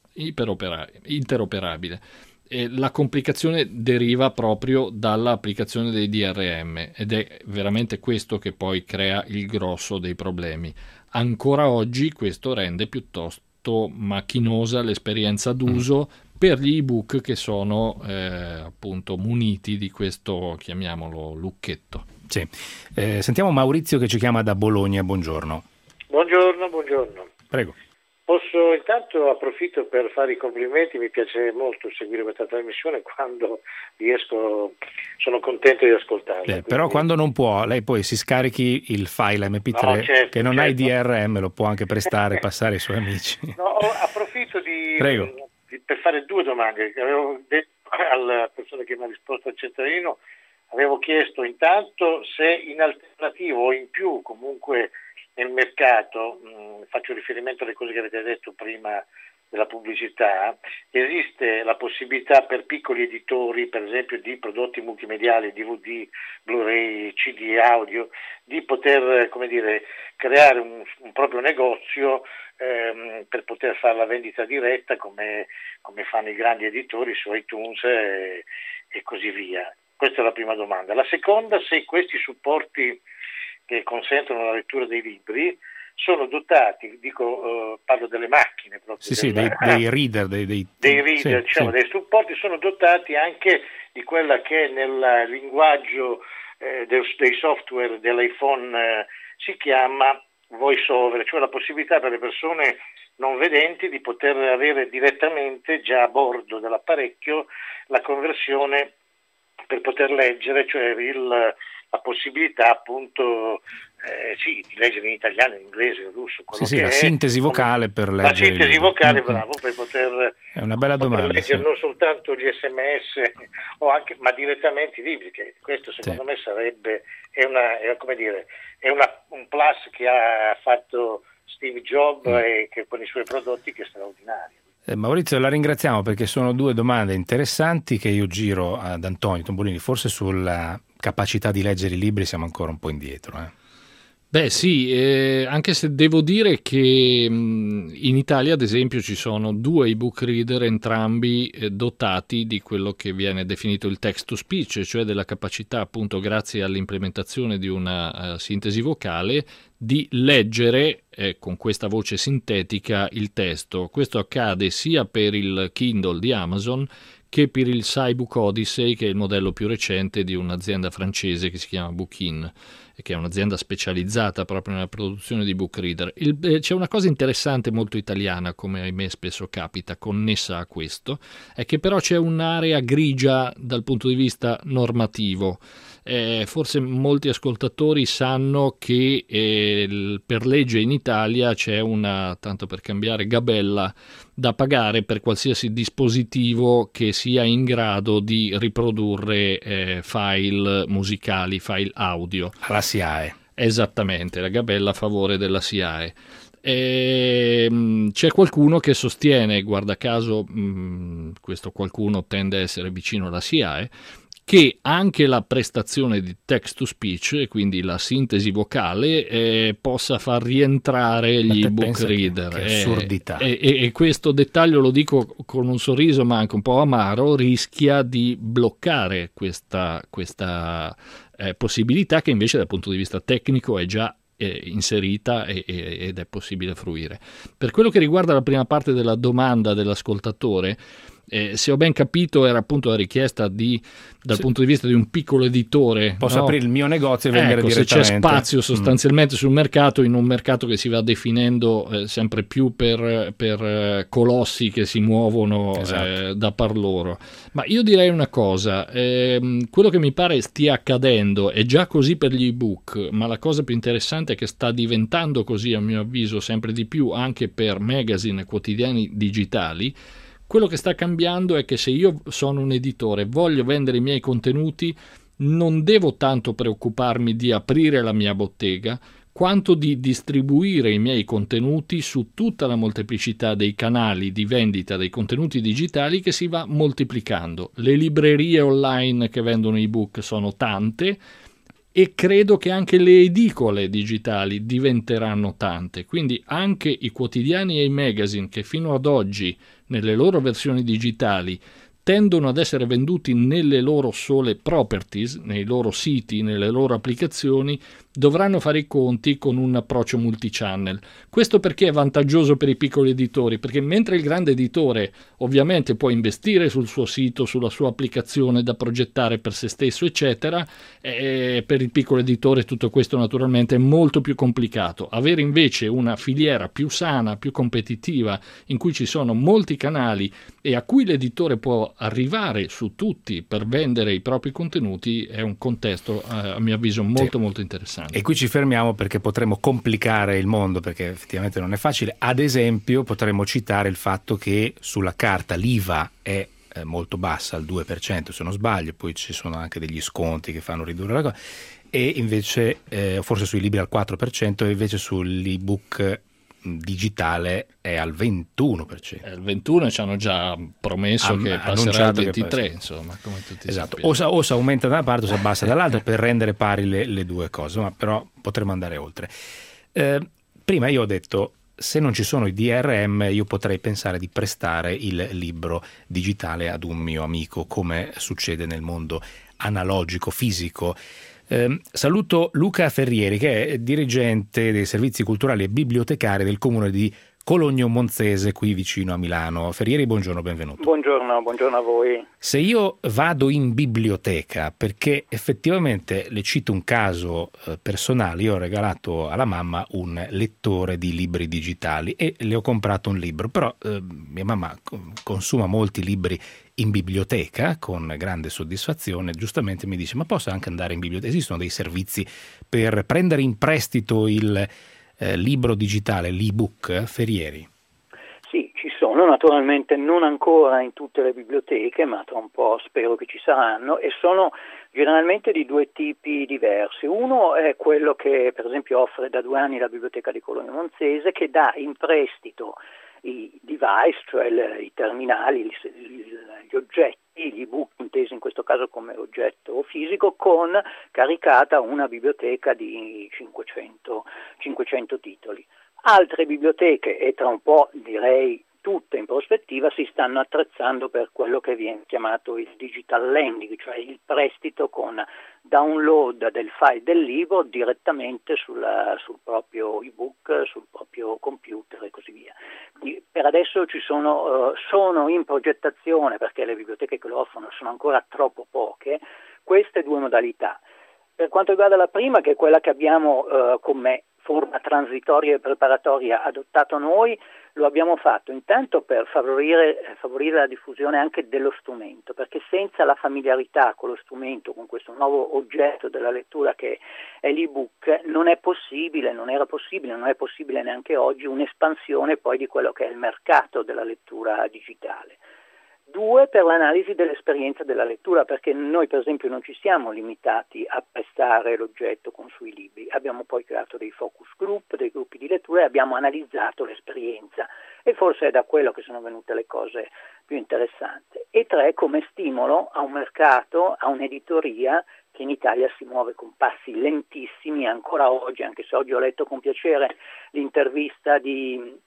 interoperabile. E la complicazione deriva proprio dall'applicazione dei D R M ed è veramente questo che poi crea il grosso dei problemi. Ancora oggi questo rende piuttosto macchinosa l'esperienza d'uso mm. per gli ebook che sono eh, appunto muniti di questo, chiamiamolo, lucchetto. Sì. Eh, sentiamo Maurizio che ci chiama da Bologna, buongiorno. Buongiorno, buongiorno. Prego. Posso intanto approfitto per fare i complimenti, mi piace molto seguire questa trasmissione quando riesco, sono contento di ascoltarla. Eh, quindi... Però quando non può, lei poi si scarichi il file emme pi tre, no, certo, che non certo. ha i D R M, lo può anche prestare e passare ai suoi amici. No, approfitto di, Prego. di, per fare due domande che avevo detto alla persona che mi ha risposto al centralino. Avevo chiesto intanto se in alternativo o in più comunque nel mercato, mh, faccio riferimento alle cose che avete detto prima della pubblicità, esiste la possibilità per piccoli editori, per esempio di prodotti multimediali, D V D, Blu-ray, C D, audio, di poter, come dire, creare un, un proprio negozio ehm, per poter fare la vendita diretta come, come fanno i grandi editori su iTunes e, e così via. Questa è la prima domanda. La seconda, se questi supporti che consentono la lettura dei libri sono dotati, dico, uh, parlo delle macchine proprio. Sì, sì, dei, dei reader, dei, dei, dei reader, sì, diciamo, sì. dei supporti, sono dotati anche di quella che nel linguaggio eh, del, dei software dell'iPhone eh, si chiama voice over, cioè la possibilità per le persone non vedenti di poter avere direttamente già a bordo dell'apparecchio la conversione per poter leggere, cioè il, la possibilità appunto eh, sì, di leggere in italiano, in inglese, in russo, quello sì, che sì, la è, sintesi vocale per leggere. La sintesi vocale, bravo, per poter, è una bella poter domanda, leggere sì. non soltanto gli sms o anche, ma direttamente i libri, che questo secondo sì. me sarebbe è una, è, come dire, è una, un plus che ha fatto Steve Jobs mm. e che con i suoi prodotti che è straordinario. Eh, Maurizio, la ringraziamo perché sono due domande interessanti che io giro ad Antonio Tombolini. Forse sulla capacità di leggere i libri siamo ancora un po' indietro. Eh? Beh sì, eh, anche se devo dire che mh, in Italia ad esempio ci sono due ebook reader, entrambi eh, dotati di quello che viene definito il text to speech, cioè della capacità appunto grazie all'implementazione di una uh, sintesi vocale di leggere eh, con questa voce sintetica il testo. Questo accade sia per il Kindle di Amazon che per il SciBook Odyssey, che è il modello più recente di un'azienda francese che si chiama Bookin, che è un'azienda specializzata proprio nella produzione di book reader. Il, eh, c'è una cosa interessante molto italiana, come ahimè spesso capita, connessa a questo, è che però c'è un'area grigia dal punto di vista normativo. Eh, forse molti ascoltatori sanno che eh, il, per legge in Italia c'è una, tanto per cambiare, gabella da pagare per qualsiasi dispositivo che sia in grado di riprodurre eh, file musicali, file audio. La S I A E. Esattamente, la gabella a favore della S I A E. E, mh, c'è qualcuno che sostiene, guarda caso mh, questo qualcuno tende a essere vicino alla S I A E, che anche la prestazione di text to speech, e quindi la sintesi vocale, eh, possa far rientrare gli ebook reader. Che, che assurdità. E, e, e questo dettaglio, lo dico con un sorriso ma anche un po' amaro, rischia di bloccare questa, questa eh, possibilità che invece dal punto di vista tecnico è già eh, inserita e, e, ed è possibile fruire. Per quello che riguarda la prima parte della domanda dell'ascoltatore, Eh, se ho ben capito era appunto la richiesta di, dal sì. punto di vista di un piccolo editore, posso no? aprire il mio negozio e vendere ecco, direttamente, se c'è spazio sostanzialmente mm. sul mercato, in un mercato che si va definendo eh, sempre più per, per eh, colossi che si muovono esatto. eh, da par loro. Ma io direi una cosa, ehm, quello che mi pare stia accadendo è già così per gli ebook, ma la cosa più interessante è che sta diventando così, a mio avviso, sempre di più anche per magazine e quotidiani digitali. Quello che sta cambiando è che se io sono un editore e voglio vendere i miei contenuti, non devo tanto preoccuparmi di aprire la mia bottega, quanto di distribuire i miei contenuti su tutta la molteplicità dei canali di vendita dei contenuti digitali che si va moltiplicando. Le librerie online che vendono ebook sono tante, e credo che anche le edicole digitali diventeranno tante, quindi anche i quotidiani e i magazine che fino ad oggi nelle loro versioni digitali tendono ad essere venduti nelle loro sole properties, nei loro siti, nelle loro applicazioni, dovranno fare i conti con un approccio multichannel. Questo perché è vantaggioso per i piccoli editori? Perché mentre il grande editore ovviamente può investire sul suo sito, sulla sua applicazione da progettare per se stesso, eccetera, e per il piccolo editore tutto questo naturalmente è molto più complicato. Avere invece una filiera più sana, più competitiva, in cui ci sono molti canali e a cui l'editore può arrivare su tutti per vendere i propri contenuti, è un contesto eh, a mio avviso molto sì. molto interessante. E qui ci fermiamo perché potremmo complicare il mondo, perché effettivamente non è facile. Ad esempio potremmo citare il fatto che sulla carta l'I V A è eh, molto bassa, al due per cento se non sbaglio, poi ci sono anche degli sconti che fanno ridurre la cosa. e invece eh, forse sui libri al quattro per cento e invece sull'ebook digitale è al ventuno per cento. È al ventuno e ci hanno già promesso Am- che passerà al ventitré, passa. insomma, come tutti Esatto, sappiamo. o si aumenta da una parte o si abbassa dall'altra per rendere pari le, le due cose, ma però potremmo andare oltre. Eh, prima io ho detto, se non ci sono i D R M io potrei pensare di prestare il libro digitale ad un mio amico, come succede nel mondo analogico, fisico. Eh, saluto Luca Ferrieri, che è dirigente dei servizi culturali e bibliotecari del comune di Cologno Monzese, qui vicino a Milano. Ferrieri, buongiorno, benvenuto. Buongiorno, buongiorno a voi. Se io vado in biblioteca, perché effettivamente le cito un caso eh, personale, io ho regalato alla mamma un lettore di libri digitali e le ho comprato un libro, però eh, mia mamma consuma molti libri in biblioteca con grande soddisfazione, giustamente mi dice: ma posso anche andare in biblioteca? Esistono dei servizi per prendere in prestito il eh, libro digitale, l'ebook, Ferrieri? Sì, ci sono, naturalmente non ancora in tutte le biblioteche, ma tra un po' spero che ci saranno, e sono generalmente di due tipi diversi. Uno è quello che per esempio offre da due anni la biblioteca di Cologno Monzese, che dà in prestito i device, cioè le, i terminali, gli, gli oggetti, gli ebook intesi in questo caso come oggetto fisico, con caricata una biblioteca di cinquecento, cinquecento titoli. Altre biblioteche, e tra un po' direi tutte in prospettiva, si stanno attrezzando per quello che viene chiamato il digital lending, cioè il prestito con download del file del libro direttamente sulla, sul proprio ebook, sul proprio computer e così via. Quindi per adesso ci sono, uh, sono in progettazione, perché le biblioteche che lo offrono sono ancora troppo poche, queste due modalità. Per quanto riguarda la prima, che è quella che abbiamo uh, come forma transitoria e preparatoria adottato noi, lo abbiamo fatto intanto per favorire, favorire la diffusione anche dello strumento, perché senza la familiarità con lo strumento, con questo nuovo oggetto della lettura che è l'ebook, non è possibile, non era possibile, non è possibile neanche oggi un'espansione poi di quello che è il mercato della lettura digitale. Due, per l'analisi dell'esperienza della lettura, perché noi per esempio non ci siamo limitati a prestare l'oggetto con sui libri, abbiamo poi creato dei focus group, dei gruppi di lettura e abbiamo analizzato l'esperienza, e forse è da quello che sono venute le cose più interessanti. E tre, come stimolo a un mercato, a un'editoria che in Italia si muove con passi lentissimi ancora oggi, anche se oggi ho letto con piacere l'intervista di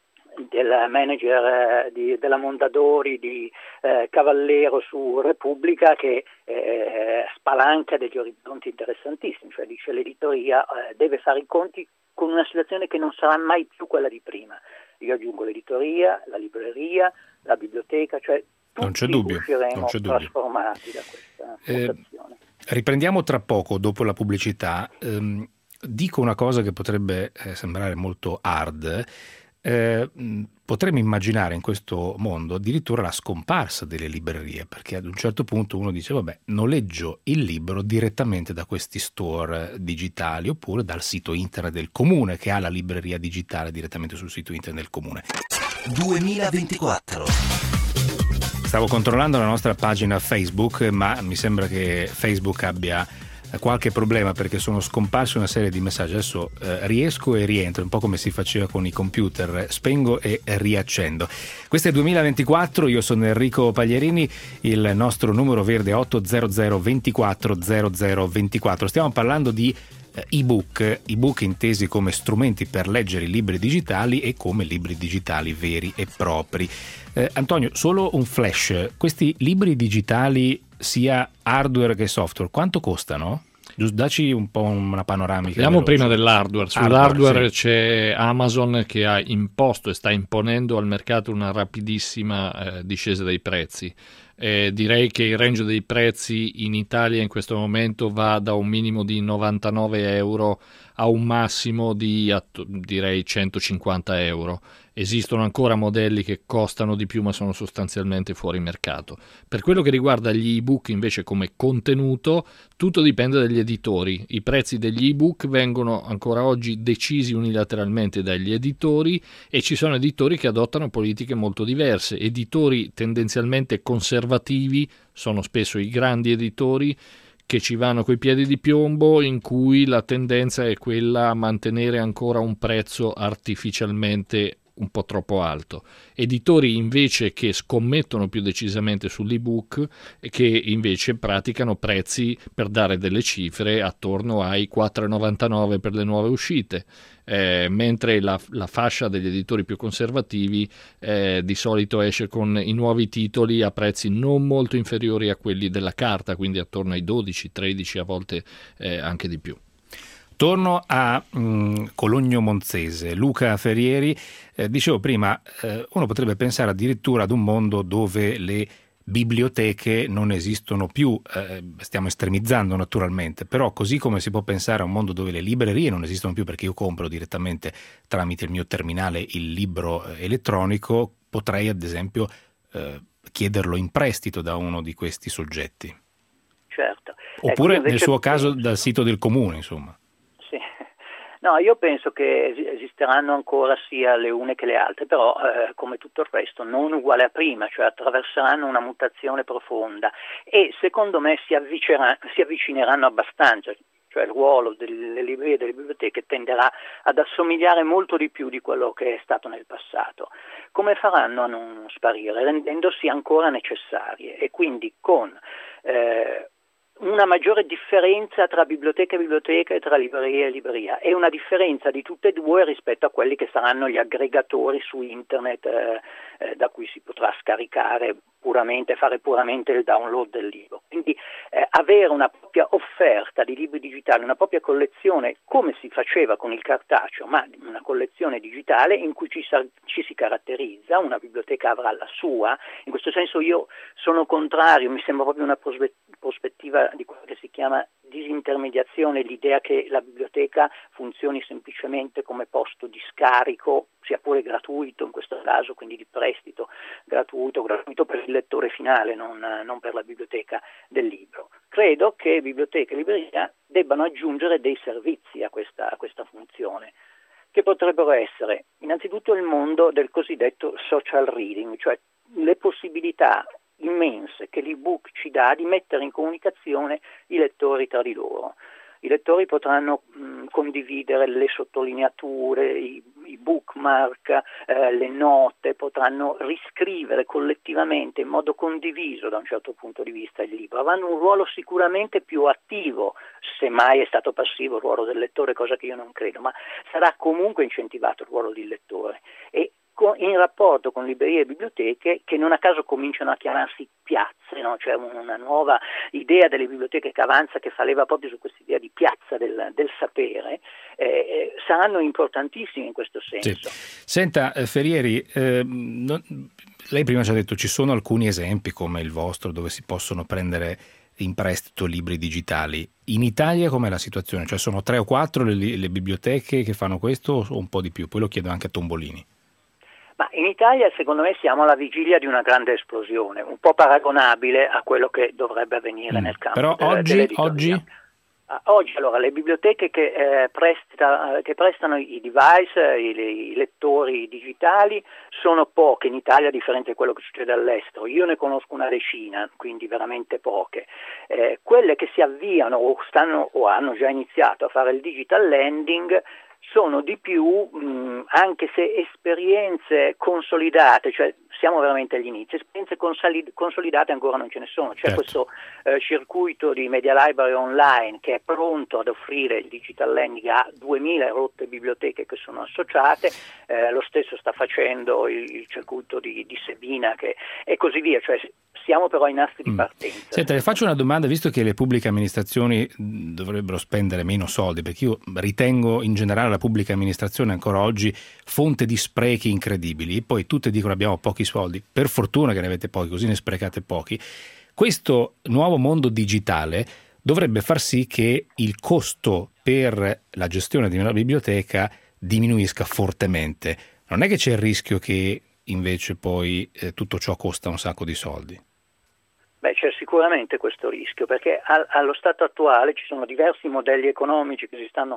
del manager eh, di, della Mondadori di eh, Cavallero su Repubblica, che eh, spalanca degli orizzonti interessantissimi, cioè dice l'editoria eh, deve fare i conti con una situazione che non sarà mai più quella di prima. Io aggiungo l'editoria, la libreria, la biblioteca, cioè tutti non c'è dubbio, usciremo non c'è dubbio. trasformati da questa situazione. Eh, riprendiamo tra poco, dopo la pubblicità. Ehm, dico una cosa che potrebbe eh, sembrare molto hard. Eh, potremmo immaginare in questo mondo addirittura la scomparsa delle librerie, perché ad un certo punto uno dice: vabbè, noleggio il libro direttamente da questi store digitali oppure dal sito internet del comune, che ha la libreria digitale direttamente sul sito internet del comune. duemilaventiquattro. Stavo controllando la nostra pagina Facebook, ma mi sembra che Facebook abbia qualche problema, perché sono scomparsi una serie di messaggi. Adesso eh, riesco e rientro, un po' come si faceva con i computer, spengo e riaccendo. Questo è duemilaventiquattro, io sono Enrico Paglierini, il nostro numero verde è otto zero zero ventiquattro zero zero ventiquattro. Stiamo parlando di eh, ebook, ebook intesi come strumenti per leggere i libri digitali e come libri digitali veri e propri. Eh, Antonio, solo un flash, questi libri digitali sia hardware che software, quanto costano? Giusto, dacci un po' una panoramica. Parliamo veloce. prima dell'hardware. Sull'hardware sì. C'è Amazon che ha imposto e sta imponendo al mercato una rapidissima eh, discesa dei prezzi. Eh, direi che il range dei prezzi in Italia in questo momento va da un minimo di novantanove euro a un massimo di direi centocinquanta euro. Esistono ancora modelli che costano di più ma sono sostanzialmente fuori mercato. Per quello che riguarda gli ebook invece come contenuto, tutto dipende dagli editori. I prezzi degli ebook vengono ancora oggi decisi unilateralmente dagli editori e ci sono editori che adottano politiche molto diverse. Editori tendenzialmente conservativi sono spesso i grandi editori che ci vanno coi piedi di piombo, in cui la tendenza è quella a mantenere ancora un prezzo artificialmente un po' troppo alto. Editori invece che scommettono più decisamente sull'ebook e che invece praticano prezzi per dare delle cifre attorno ai quattro e novantanove per le nuove uscite, eh, mentre la, la fascia degli editori più conservativi eh, di solito esce con i nuovi titoli a prezzi non molto inferiori a quelli della carta, quindi attorno ai dodici tredici, a volte eh, anche di più. Torno a mh, Cologno Monzese. Luca Ferrieri, eh, dicevo prima, eh, uno potrebbe pensare addirittura ad un mondo dove le biblioteche non esistono più, eh, stiamo estremizzando naturalmente, però così come si può pensare a un mondo dove le librerie non esistono più perché io compro direttamente tramite il mio terminale il libro elettronico, potrei ad esempio eh, chiederlo in prestito da uno di questi soggetti. Certo. Oppure ecco, nel suo caso penso... dal sito del comune, insomma. No, io penso che esisteranno ancora sia le une che le altre, però eh, come tutto il resto non uguale a prima, cioè attraverseranno una mutazione profonda e secondo me si, si avvicineranno abbastanza, cioè il ruolo delle librerie e delle biblioteche tenderà ad assomigliare molto di più di quello che è stato nel passato. Come faranno a non sparire? Rendendosi ancora necessarie e quindi con eh, una maggiore differenza tra biblioteca e biblioteca e tra libreria e libreria e una differenza di tutte e due rispetto a quelli che saranno gli aggregatori su internet eh, eh, da cui si potrà scaricare puramente, fare puramente il download del libro. Quindi eh, avere una propria offerta di libri digitali, una propria collezione come si faceva con il cartaceo, ma una collezione digitale in cui ci, sa- ci si caratterizza, una biblioteca avrà la sua. In questo senso io sono contrario, mi sembra proprio una prospe- prospettiva di quello che si chiama disintermediazione, l'idea che la biblioteca funzioni semplicemente come posto di scarico, sia pure gratuito in questo caso, quindi di prestito gratuito, gratuito per il lettore finale, non, non per la biblioteca del libro. Credo che biblioteca e libreria debbano aggiungere dei servizi a questa, a questa funzione, che potrebbero essere innanzitutto il mondo del cosiddetto social reading, cioè le possibilità immense che l'ebook ci dà di mettere in comunicazione i lettori tra di loro. I lettori potranno mh, condividere le sottolineature, i, i bookmark, eh, le note, potranno riscrivere collettivamente in modo condiviso da un certo punto di vista il libro. Avranno un ruolo sicuramente più attivo, se mai è stato passivo il ruolo del lettore, cosa che io non credo, ma sarà comunque incentivato il ruolo del lettore. E in rapporto con librerie e biblioteche che non a caso cominciano a chiamarsi piazze, no? Cioè una nuova idea delle biblioteche che avanza, che fa leva proprio su questa idea di piazza del, del sapere, eh, saranno importantissimi in questo senso. Sì. Senta eh, Ferrieri, eh, non, lei prima ci ha detto ci sono alcuni esempi come il vostro dove si possono prendere in prestito libri digitali. In Italia com'è la situazione? Cioè sono tre o quattro le, le biblioteche che fanno questo o un po' di più? Poi lo chiedo anche a Tombolini. Ma in Italia secondo me siamo alla vigilia di una grande esplosione, un po' paragonabile a quello che dovrebbe avvenire mm. nel campo. Però delle, oggi, oggi? Uh, oggi allora le biblioteche che, eh, presta, che prestano i device, i, i lettori digitali sono poche in Italia, a differenza di quello che succede all'estero. Io ne conosco una decina, quindi veramente poche. Eh, quelle che si avviano o stanno o hanno già iniziato a fare il digital lending sono di più, mh, anche se esperienze consolidate, cioè siamo veramente agli inizi, esperienze consolid- consolidate ancora non ce ne sono. C'è certo. questo eh, circuito di Media Library Online che è pronto ad offrire il digital lending a duemila rotte biblioteche che sono associate, eh, lo stesso sta facendo il, il circuito di, di Sebina che, e così via, cioè siamo però ai nastri di partenza. Senta, le faccio una domanda, visto che le pubbliche amministrazioni dovrebbero spendere meno soldi, perché io ritengo in generale la pubblica amministrazione ancora oggi fonte di sprechi incredibili, poi tutte dicono abbiamo pochi soldi, per fortuna che ne avete pochi, così ne sprecate pochi. Questo nuovo mondo digitale dovrebbe far sì che il costo per la gestione di una biblioteca diminuisca fortemente. Non è che c'è il rischio che invece poi eh, tutto ciò costa un sacco di soldi? Beh, c'è sicuramente questo rischio, perché al, allo stato attuale ci sono diversi modelli economici che si stanno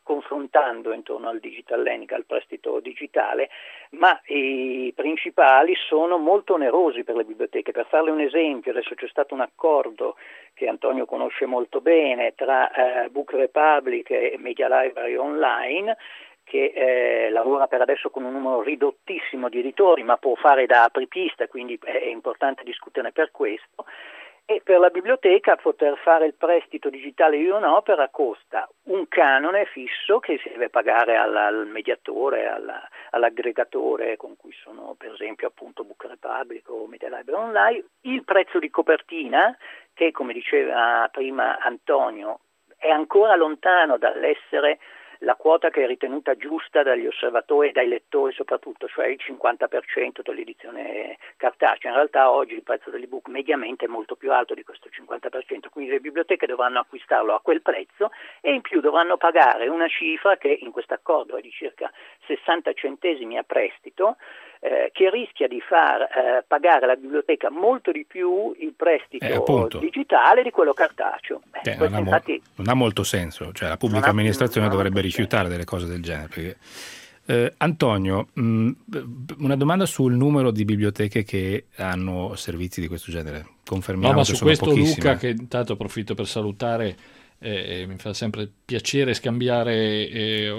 confrontando intorno al digital lending, al prestito digitale, ma i principali sono molto onerosi per le biblioteche. Per farle un esempio, adesso c'è stato un accordo che Antonio conosce molto bene tra eh, Book Republic e Media Library Online, che eh, lavora per adesso con un numero ridottissimo di editori, ma può fare da apripista, quindi è importante discuterne per questo. E per la biblioteca poter fare il prestito digitale di un'opera costa un canone fisso che si deve pagare al, al mediatore, alla, all'aggregatore con cui sono per esempio appunto Book Republic o Media Library Online, il prezzo di copertina che, come diceva prima Antonio, è ancora lontano dall'essere la quota che è ritenuta giusta dagli osservatori e dai lettori soprattutto, cioè il cinquanta per cento dell'edizione cartacea. In realtà oggi il prezzo dell'ebook mediamente è molto più alto di questo cinquanta per cento, quindi le biblioteche dovranno acquistarlo a quel prezzo e in più dovranno pagare una cifra che in questo accordo è di circa sessanta centesimi a prestito, eh, che rischia di far eh, pagare alla biblioteca molto di più il prestito eh, digitale di quello cartaceo. Eh, non, ha infatti, mo- non ha molto senso, cioè la pubblica amministrazione ha, dovrebbe rifiutare delle cose del genere. Perché, eh, Antonio, mh, una domanda sul numero di biblioteche che hanno servizi di questo genere. Confermiamo no, ma che su sono questo pochissime. Luca, che intanto approfitto per salutare, eh, mi fa sempre piacere scambiare eh,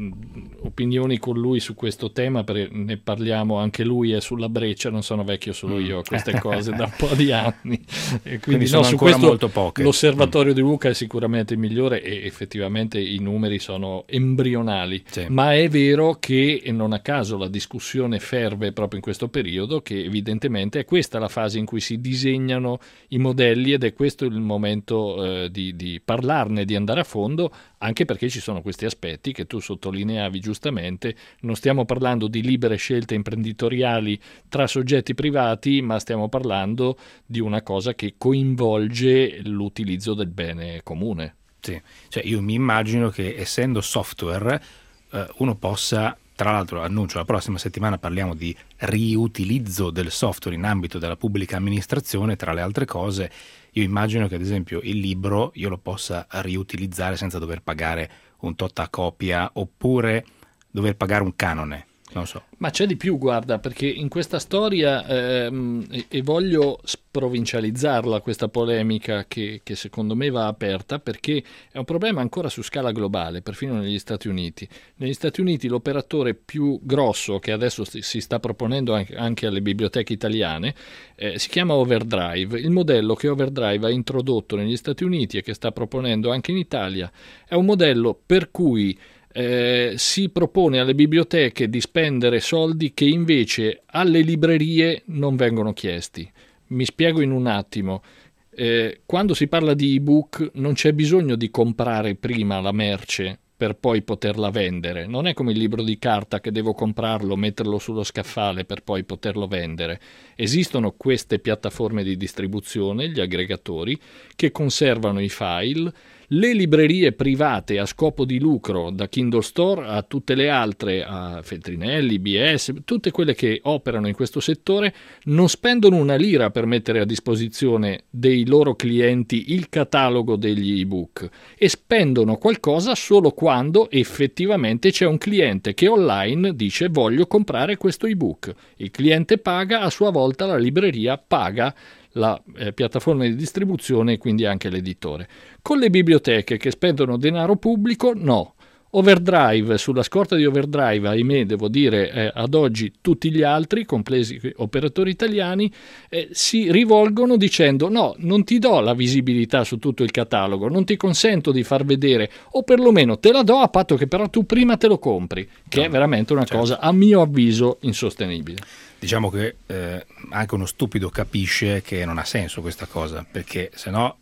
opinioni con lui su questo tema, perché ne parliamo, anche lui è sulla breccia, non sono vecchio solo io a queste cose da un po' di anni, e quindi, quindi no, sono su ancora questo molto poche. L'osservatorio mm. di Luca è sicuramente il migliore e effettivamente i numeri sono embrionali, sì. Ma è vero che, e non a caso la discussione ferve proprio in questo periodo, che evidentemente è questa la fase in cui si disegnano i modelli ed è questo il momento eh, di, di parlarne, di andare a fondo, anche perché ci sono questi aspetti che tu sottolineavi giustamente. Non stiamo parlando di libere scelte imprenditoriali tra soggetti privati, ma stiamo parlando di una cosa che coinvolge l'utilizzo del bene comune. Sì, cioè io mi immagino che essendo software eh, uno possa, tra l'altro annuncio la prossima settimana parliamo di riutilizzo del software in ambito della pubblica amministrazione, tra le altre cose. Io immagino che ad esempio il libro io lo possa riutilizzare senza dover pagare un tot a copia oppure dover pagare un canone, non so. Ma c'è di più, guarda, perché in questa storia, ehm, e, e voglio sprovincializzarla questa polemica che, che secondo me va aperta, perché è un problema ancora su scala globale, perfino negli Stati Uniti. Negli Stati Uniti l'operatore più grosso, che adesso si sta proponendo anche, anche alle biblioteche italiane, eh, si chiama Overdrive. Il modello che Overdrive ha introdotto negli Stati Uniti e che sta proponendo anche in Italia è un modello per cui Eh, si propone alle biblioteche di spendere soldi che invece alle librerie non vengono chiesti. Mi spiego in un attimo. Eh, quando si parla di ebook non c'è bisogno di comprare prima la merce per poi poterla vendere. Non è come il libro di carta che devo comprarlo, metterlo sullo scaffale per poi poterlo vendere. Esistono queste piattaforme di distribuzione, gli aggregatori, che conservano i file. Le librerie private a scopo di lucro, da Kindle Store a tutte le altre, a Feltrinelli, B S, tutte quelle che operano in questo settore, non spendono una lira per mettere a disposizione dei loro clienti il catalogo degli ebook e spendono qualcosa solo quando effettivamente c'è un cliente che online dice voglio comprare questo ebook. Il cliente paga, a sua volta la libreria paga la eh, piattaforma di distribuzione e quindi anche l'editore. Con le biblioteche che spendono denaro pubblico, no. Overdrive, sulla scorta di Overdrive, ahimè, devo dire, eh, ad oggi tutti gli altri, compresi operatori italiani, eh, si rivolgono dicendo no, non ti do la visibilità su tutto il catalogo, non ti consento di far vedere, o perlomeno te la do a patto che però tu prima te lo compri, che no, è veramente una certo. cosa, a mio avviso, insostenibile. Diciamo che eh, anche uno stupido capisce che non ha senso questa cosa, perché se no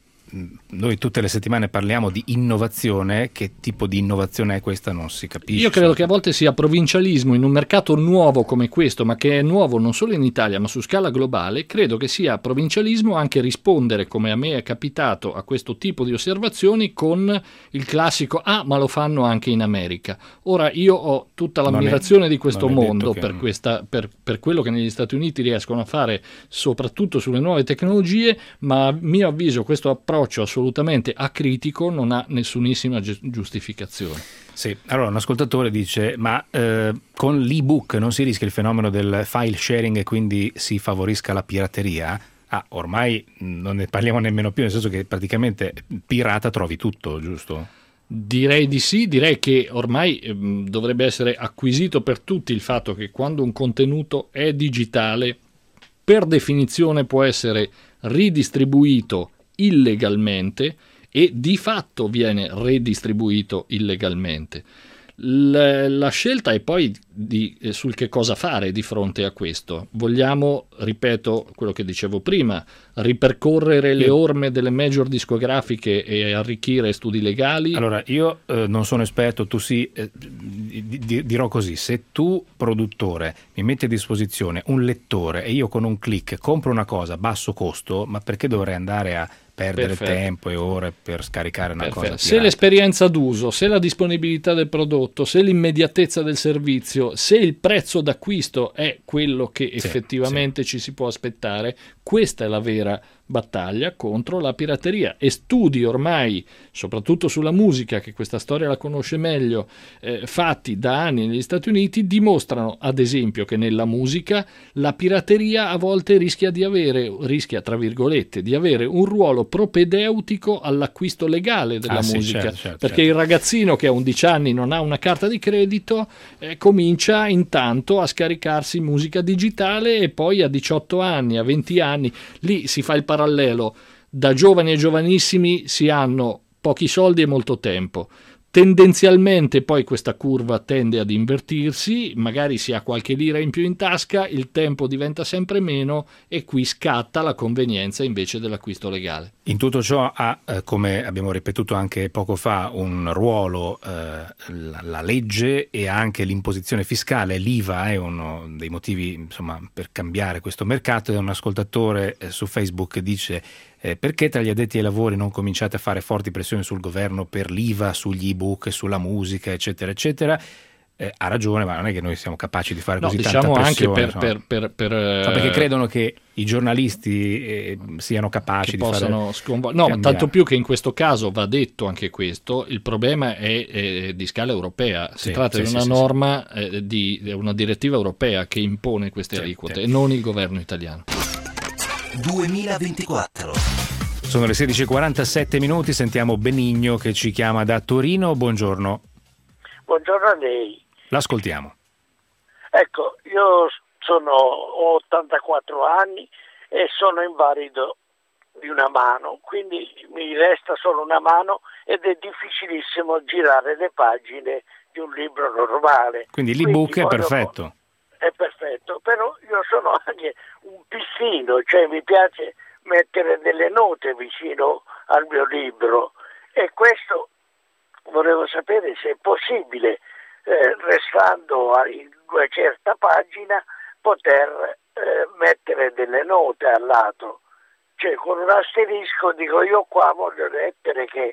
noi tutte le settimane parliamo di innovazione, che tipo di innovazione è questa non si capisce. Io credo che a volte sia provincialismo in un mercato nuovo come questo, ma che è nuovo non solo in Italia ma su scala globale. Credo che sia provincialismo anche rispondere, come a me è capitato, a questo tipo di osservazioni con il classico ah ma lo fanno anche in America. Ora io ho tutta l'ammirazione è, di questo mondo che... per, questa, per, per quello che negli Stati Uniti riescono a fare soprattutto sulle nuove tecnologie, ma a mio avviso questo approccio assolutamente acritico non ha nessunissima giustificazione. Sì, allora un ascoltatore dice, ma eh, con l'ebook non si rischia il fenomeno del file sharing e quindi si favorisca la pirateria? Ah, ormai non ne parliamo nemmeno più, nel senso che praticamente pirata trovi tutto, giusto? Direi di sì, direi che ormai ehm, dovrebbe essere acquisito per tutti il fatto che quando un contenuto è digitale, per definizione può essere ridistribuito illegalmente e di fatto viene redistribuito illegalmente. La, la scelta è poi di, eh, sul che cosa fare di fronte a questo. Vogliamo, ripeto quello che dicevo prima, ripercorrere le orme delle major discografiche e arricchire studi legali? Allora, io eh, non sono esperto, tu sì, eh, di, di, dirò così, se tu produttore mi metti a disposizione un lettore e io con un click compro una cosa a basso costo, ma perché dovrei andare a perdere Perfetto. tempo e ore per scaricare una Perfetto. cosa pirata? Se l'esperienza d'uso, se la disponibilità del prodotto, se l'immediatezza del servizio, se il prezzo d'acquisto è quello che Sì, effettivamente ci si può aspettare, questa è la vera battaglia contro la pirateria. E studi ormai, soprattutto sulla musica, che questa storia la conosce meglio, eh, fatti da anni negli Stati Uniti, dimostrano ad esempio che nella musica la pirateria a volte rischia di avere, rischia tra virgolette, di avere un ruolo propedeutico all'acquisto legale della Ah, sì, musica, certo, certo, perché certo. il ragazzino che a undici anni non ha una carta di credito eh, comincia intanto a scaricarsi musica digitale e poi a diciotto anni, a venti anni, lì si fa il parallelo, da giovani e giovanissimi si hanno pochi soldi e molto tempo. Tendenzialmente poi questa curva tende ad invertirsi, magari si ha qualche lira in più in tasca, il tempo diventa sempre meno e qui scatta la convenienza invece dell'acquisto legale. In tutto ciò ha, eh, come abbiamo ripetuto anche poco fa, un ruolo eh, la, la legge e anche l'imposizione fiscale. L'I V A è uno dei motivi, insomma, per cambiare questo mercato. E un ascoltatore eh, su Facebook dice eh, perché tra gli addetti ai lavori non cominciate a fare forti pressioni sul governo per l'I V A sugli ebook, sulla musica, eccetera, eccetera. Eh, ha ragione, ma non è che noi siamo capaci di fare No, così diciamo tanta anche pressione. per, per, per, per So, perché credono che i giornalisti eh, siano capaci che di possano fare sconvolgere. No, ma cambiare. tanto più che in questo caso va detto anche questo, il problema è, è di scala europea. Si Sì, tratta sì, di sì, una sì, norma, eh, di è una direttiva europea che impone queste Sì, aliquote sì. e non il governo italiano. duemilaventiquattro. Sono le sedici e quarantasette minuti, sentiamo Benigno che ci chiama da Torino. Buongiorno, Buongiorno a lei. l'ascoltiamo. Ecco, io sono, ho ottantaquattro anni e sono invalido di una mano, quindi mi resta solo una mano ed è difficilissimo girare le pagine di un libro normale. Quindi l'ebook Quindi è voglio- perfetto. È perfetto, però io sono anche un pizzino, cioè mi piace mettere delle note vicino al mio libro e questo volevo sapere se è possibile, eh, restando a- in una certa pagina, poter eh, mettere delle note al lato. Cioè con un asterisco dico io qua voglio mettere che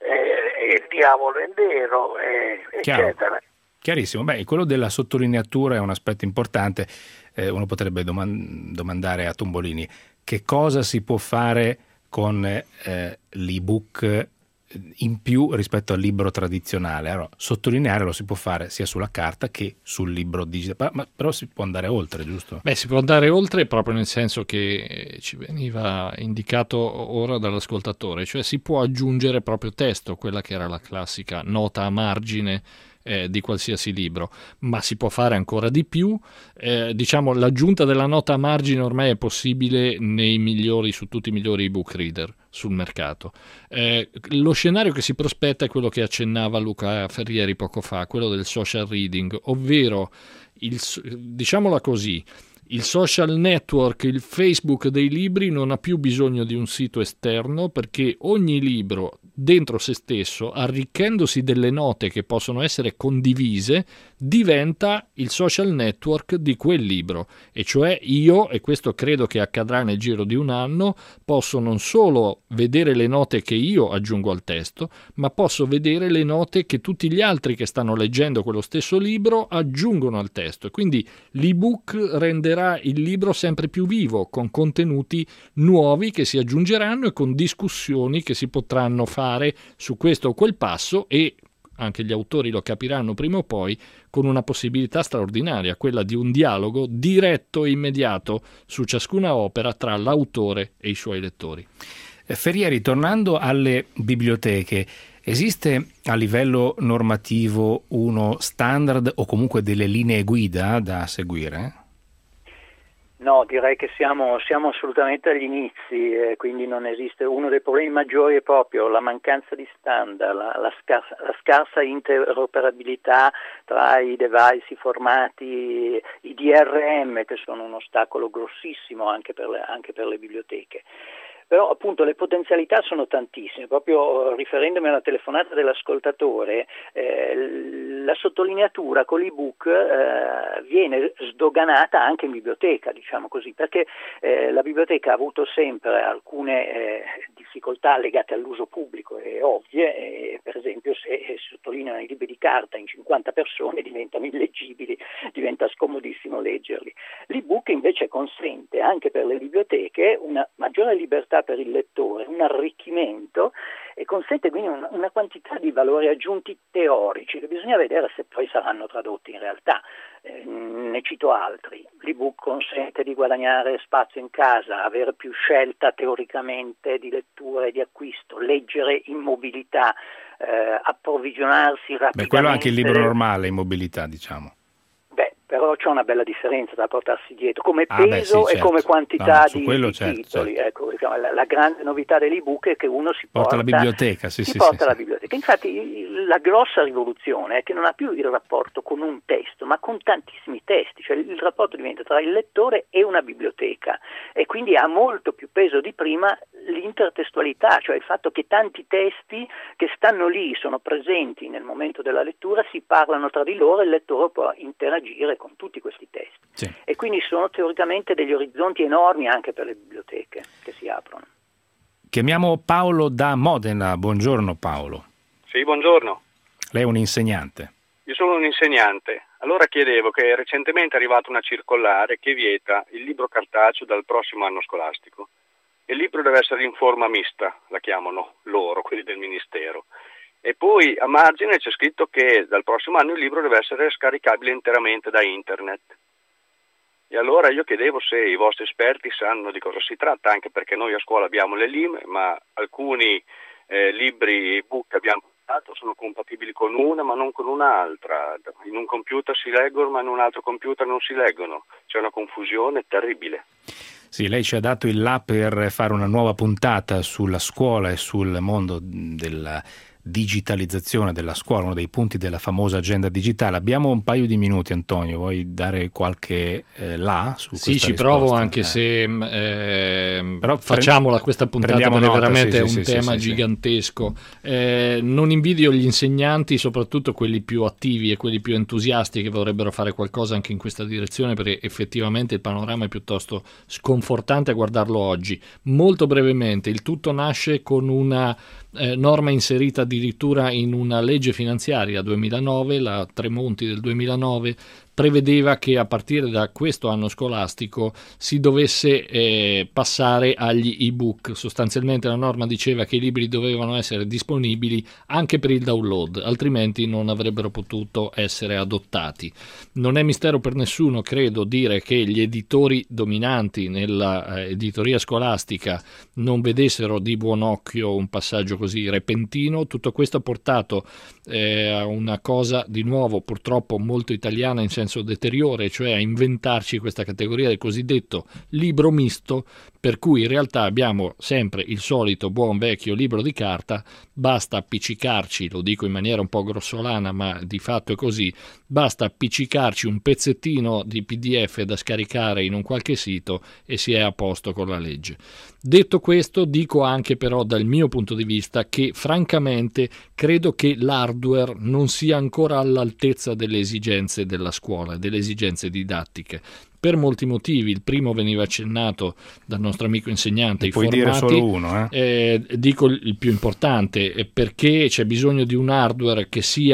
eh, il diavolo è nero, eh, Chiaro. eccetera. Chiarissimo. Beh, quello della sottolineatura è un aspetto importante. Eh, uno potrebbe doman- domandare a Tombolini che cosa si può fare con eh, l'ebook in più rispetto al libro tradizionale. Allora, sottolineare lo si può fare sia sulla carta che sul libro digitale, ma però si può andare oltre, giusto? Beh, si può andare oltre proprio nel senso che ci veniva indicato ora dall'ascoltatore, cioè si può aggiungere proprio testo, quella che era la classica nota a margine eh, di qualsiasi libro, ma si può fare ancora di più. Eh, diciamo l'aggiunta della nota a margine ormai è possibile nei migliori, su tutti i migliori ebook reader sul mercato. Eh, lo scenario che si prospetta è quello che accennava Luca Ferrieri poco fa, quello del social reading, ovvero il, diciamola così, il social network, il Facebook dei libri non ha più bisogno di un sito esterno perché ogni libro dentro se stesso, arricchendosi delle note che possono essere condivise, diventa il social network di quel libro. E cioè io, e questo credo che accadrà nel giro di un anno, posso non solo vedere le note che io aggiungo al testo, ma posso vedere le note che tutti gli altri che stanno leggendo quello stesso libro aggiungono al testo. E quindi l'ebook renderà il libro sempre più vivo, con contenuti nuovi che si aggiungeranno e con discussioni che si potranno fare su questo o quel passo e anche gli autori lo capiranno prima o poi, con una possibilità straordinaria, quella di un dialogo diretto e immediato su ciascuna opera tra l'autore e i suoi lettori. Ferrieri, tornando alle biblioteche, esiste a livello normativo uno standard o comunque delle linee guida da seguire? No, direi che siamo, siamo assolutamente agli inizi, eh, quindi non esiste. Uno dei problemi maggiori è proprio la mancanza di standard, la, la, scarsa, la scarsa interoperabilità tra i device, i formati, i D R M, che sono un ostacolo grossissimo anche per le, anche per le biblioteche. Però appunto le potenzialità sono tantissime, proprio riferendomi alla telefonata dell'ascoltatore, eh, la sottolineatura con l'ebook eh, viene sdoganata anche in biblioteca, diciamo così, perché eh, la biblioteca ha avuto sempre alcune eh, difficoltà legate all'uso pubblico e ovvie, e, per esempio se eh, si sottolineano i libri di carta in cinquanta persone diventano illeggibili, diventa scomodissimo leggerli. L'ebook invece consente anche per le biblioteche una maggiore libertà per il lettore, un arricchimento, e consente quindi una, una quantità di valori aggiunti teorici che bisogna vedere se poi saranno tradotti in realtà. Eh, ne cito altri. L'ebook consente di guadagnare spazio in casa, avere più scelta teoricamente di lettura e di acquisto, leggere in mobilità, eh, approvvigionarsi rapidamente. Beh, quello è anche il libro normale in mobilità, diciamo. Beh, però c'è una bella differenza da portarsi dietro, come ah, peso beh, sì, e certo. come quantità no, di, di certo, titoli. certo. Ecco, la, la grande novità dell'ebook è che uno si porta porta alla biblioteca, sì, si sì, porta sì, alla sì. biblioteca. Infatti la grossa rivoluzione è che non ha più il rapporto con un testo, ma con tantissimi testi, cioè il rapporto diventa tra il lettore e una biblioteca, e quindi ha molto più peso di prima l'intertestualità, cioè il fatto che tanti testi che stanno lì, sono presenti nel momento della lettura, si parlano tra di loro e il lettore può interagire con tutti questi testi. Sì. E quindi sono teoricamente degli orizzonti enormi anche per le biblioteche che si aprono. Chiamiamo Paolo da Modena. Buongiorno Paolo. Sì, buongiorno. Lei è un insegnante. Io sono un insegnante. Allora chiedevo che recentemente è arrivata una circolare che vieta il libro cartaceo dal prossimo anno scolastico. Il libro deve essere in forma mista, la chiamano loro, quelli del Ministero. E poi a margine c'è scritto che dal prossimo anno il libro deve essere scaricabile interamente da internet. E allora io chiedevo se i vostri esperti sanno di cosa si tratta, anche perché noi a scuola abbiamo le L I M, ma alcuni eh, libri ebook che abbiamo portato sono compatibili con una ma non con un'altra. In un computer si leggono ma in un altro computer non si leggono. C'è una confusione terribile. Sì, lei ci ha dato il là per fare una nuova puntata sulla scuola e sul mondo della digitalizzazione della scuola, uno dei punti della famosa agenda digitale. Abbiamo un paio di minuti, Antonio, vuoi dare qualche eh, là su questa Sì, ci risposta? provo, anche eh. se eh, Però facciamola questa puntata perché nota, veramente sì, è un sì, tema sì, gigantesco. Eh, non invidio gli insegnanti, soprattutto quelli più attivi e quelli più entusiasti che vorrebbero fare qualcosa anche in questa direzione, perché effettivamente il panorama è piuttosto sconfortante a guardarlo oggi. Molto brevemente, il tutto nasce con una eh, norma inserita addirittura in una legge finanziaria duemilanove, la Tremonti del duemilanove, prevedeva che a partire da questo anno scolastico si dovesse eh, passare agli ebook. Sostanzialmente la norma diceva che i libri dovevano essere disponibili anche per il download, altrimenti non avrebbero potuto essere adottati. Non è mistero per nessuno, credo, dire che gli editori dominanti nella eh, editoria scolastica non vedessero di buon occhio un passaggio così repentino. Tutto questo ha portato eh, a una cosa di nuovo purtroppo molto italiana in senso deteriore, cioè a inventarci questa categoria del cosiddetto libro misto, per cui in realtà abbiamo sempre il solito buon vecchio libro di carta, basta appiccicarci, lo dico in maniera un po' grossolana ma di fatto è così, basta appiccicarci un pezzettino di P D F da scaricare in un qualche sito e si è a posto con la legge. Detto questo, dico anche però dal mio punto di vista che francamente credo che l'hardware non sia ancora all'altezza delle esigenze della scuola, delle esigenze didattiche. Per molti motivi, il primo veniva accennato dal nostro amico insegnante, e i puoi formati, dire solo uno, eh? Eh, dico il più importante, perché c'è bisogno di un hardware che sia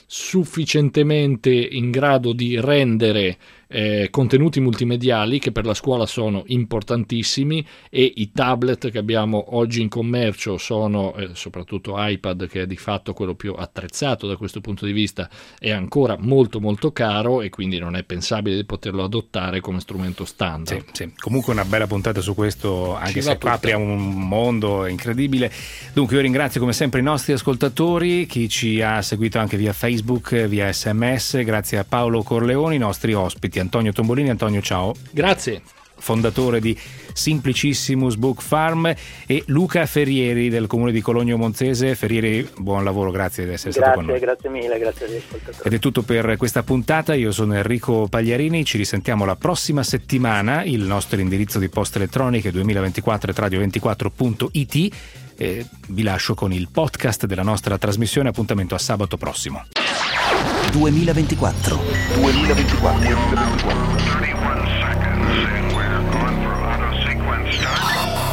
sufficientemente in grado di rendere eh, contenuti multimediali che per la scuola sono importantissimi, e i tablet che abbiamo oggi in commercio sono, eh, soprattutto iPad, che è di fatto quello più attrezzato da questo punto di vista, è ancora molto molto caro, e quindi non è pensabile di poterlo adottare come strumento standard. Sì, sì. Comunque una bella puntata su questo, anche Ci se va apre un mondo incredibile. Dunque io ringrazio come sempre i nostri ascoltatori, chi ci ha seguito anche via Facebook, via sms, grazie a Paolo Corleoni, i nostri ospiti Antonio Tombolini. Antonio, ciao. Grazie. Fondatore di Simplicissimus Book Farm, e Luca Ferrieri del comune di Cologno Monzese. Ferrieri, buon lavoro, grazie di essere grazie, stato con noi. Grazie mille, grazie agli ascoltatori. Ed è tutto per questa puntata. Io sono Enrico Pagliarini, ci risentiamo la prossima settimana. Il nostro indirizzo di posta elettronica è duemilaventiquattro at radio ventiquattro punto it. E vi lascio con il podcast della nostra trasmissione. Appuntamento a sabato prossimo. duemilaventiquattro duemilaventiquattro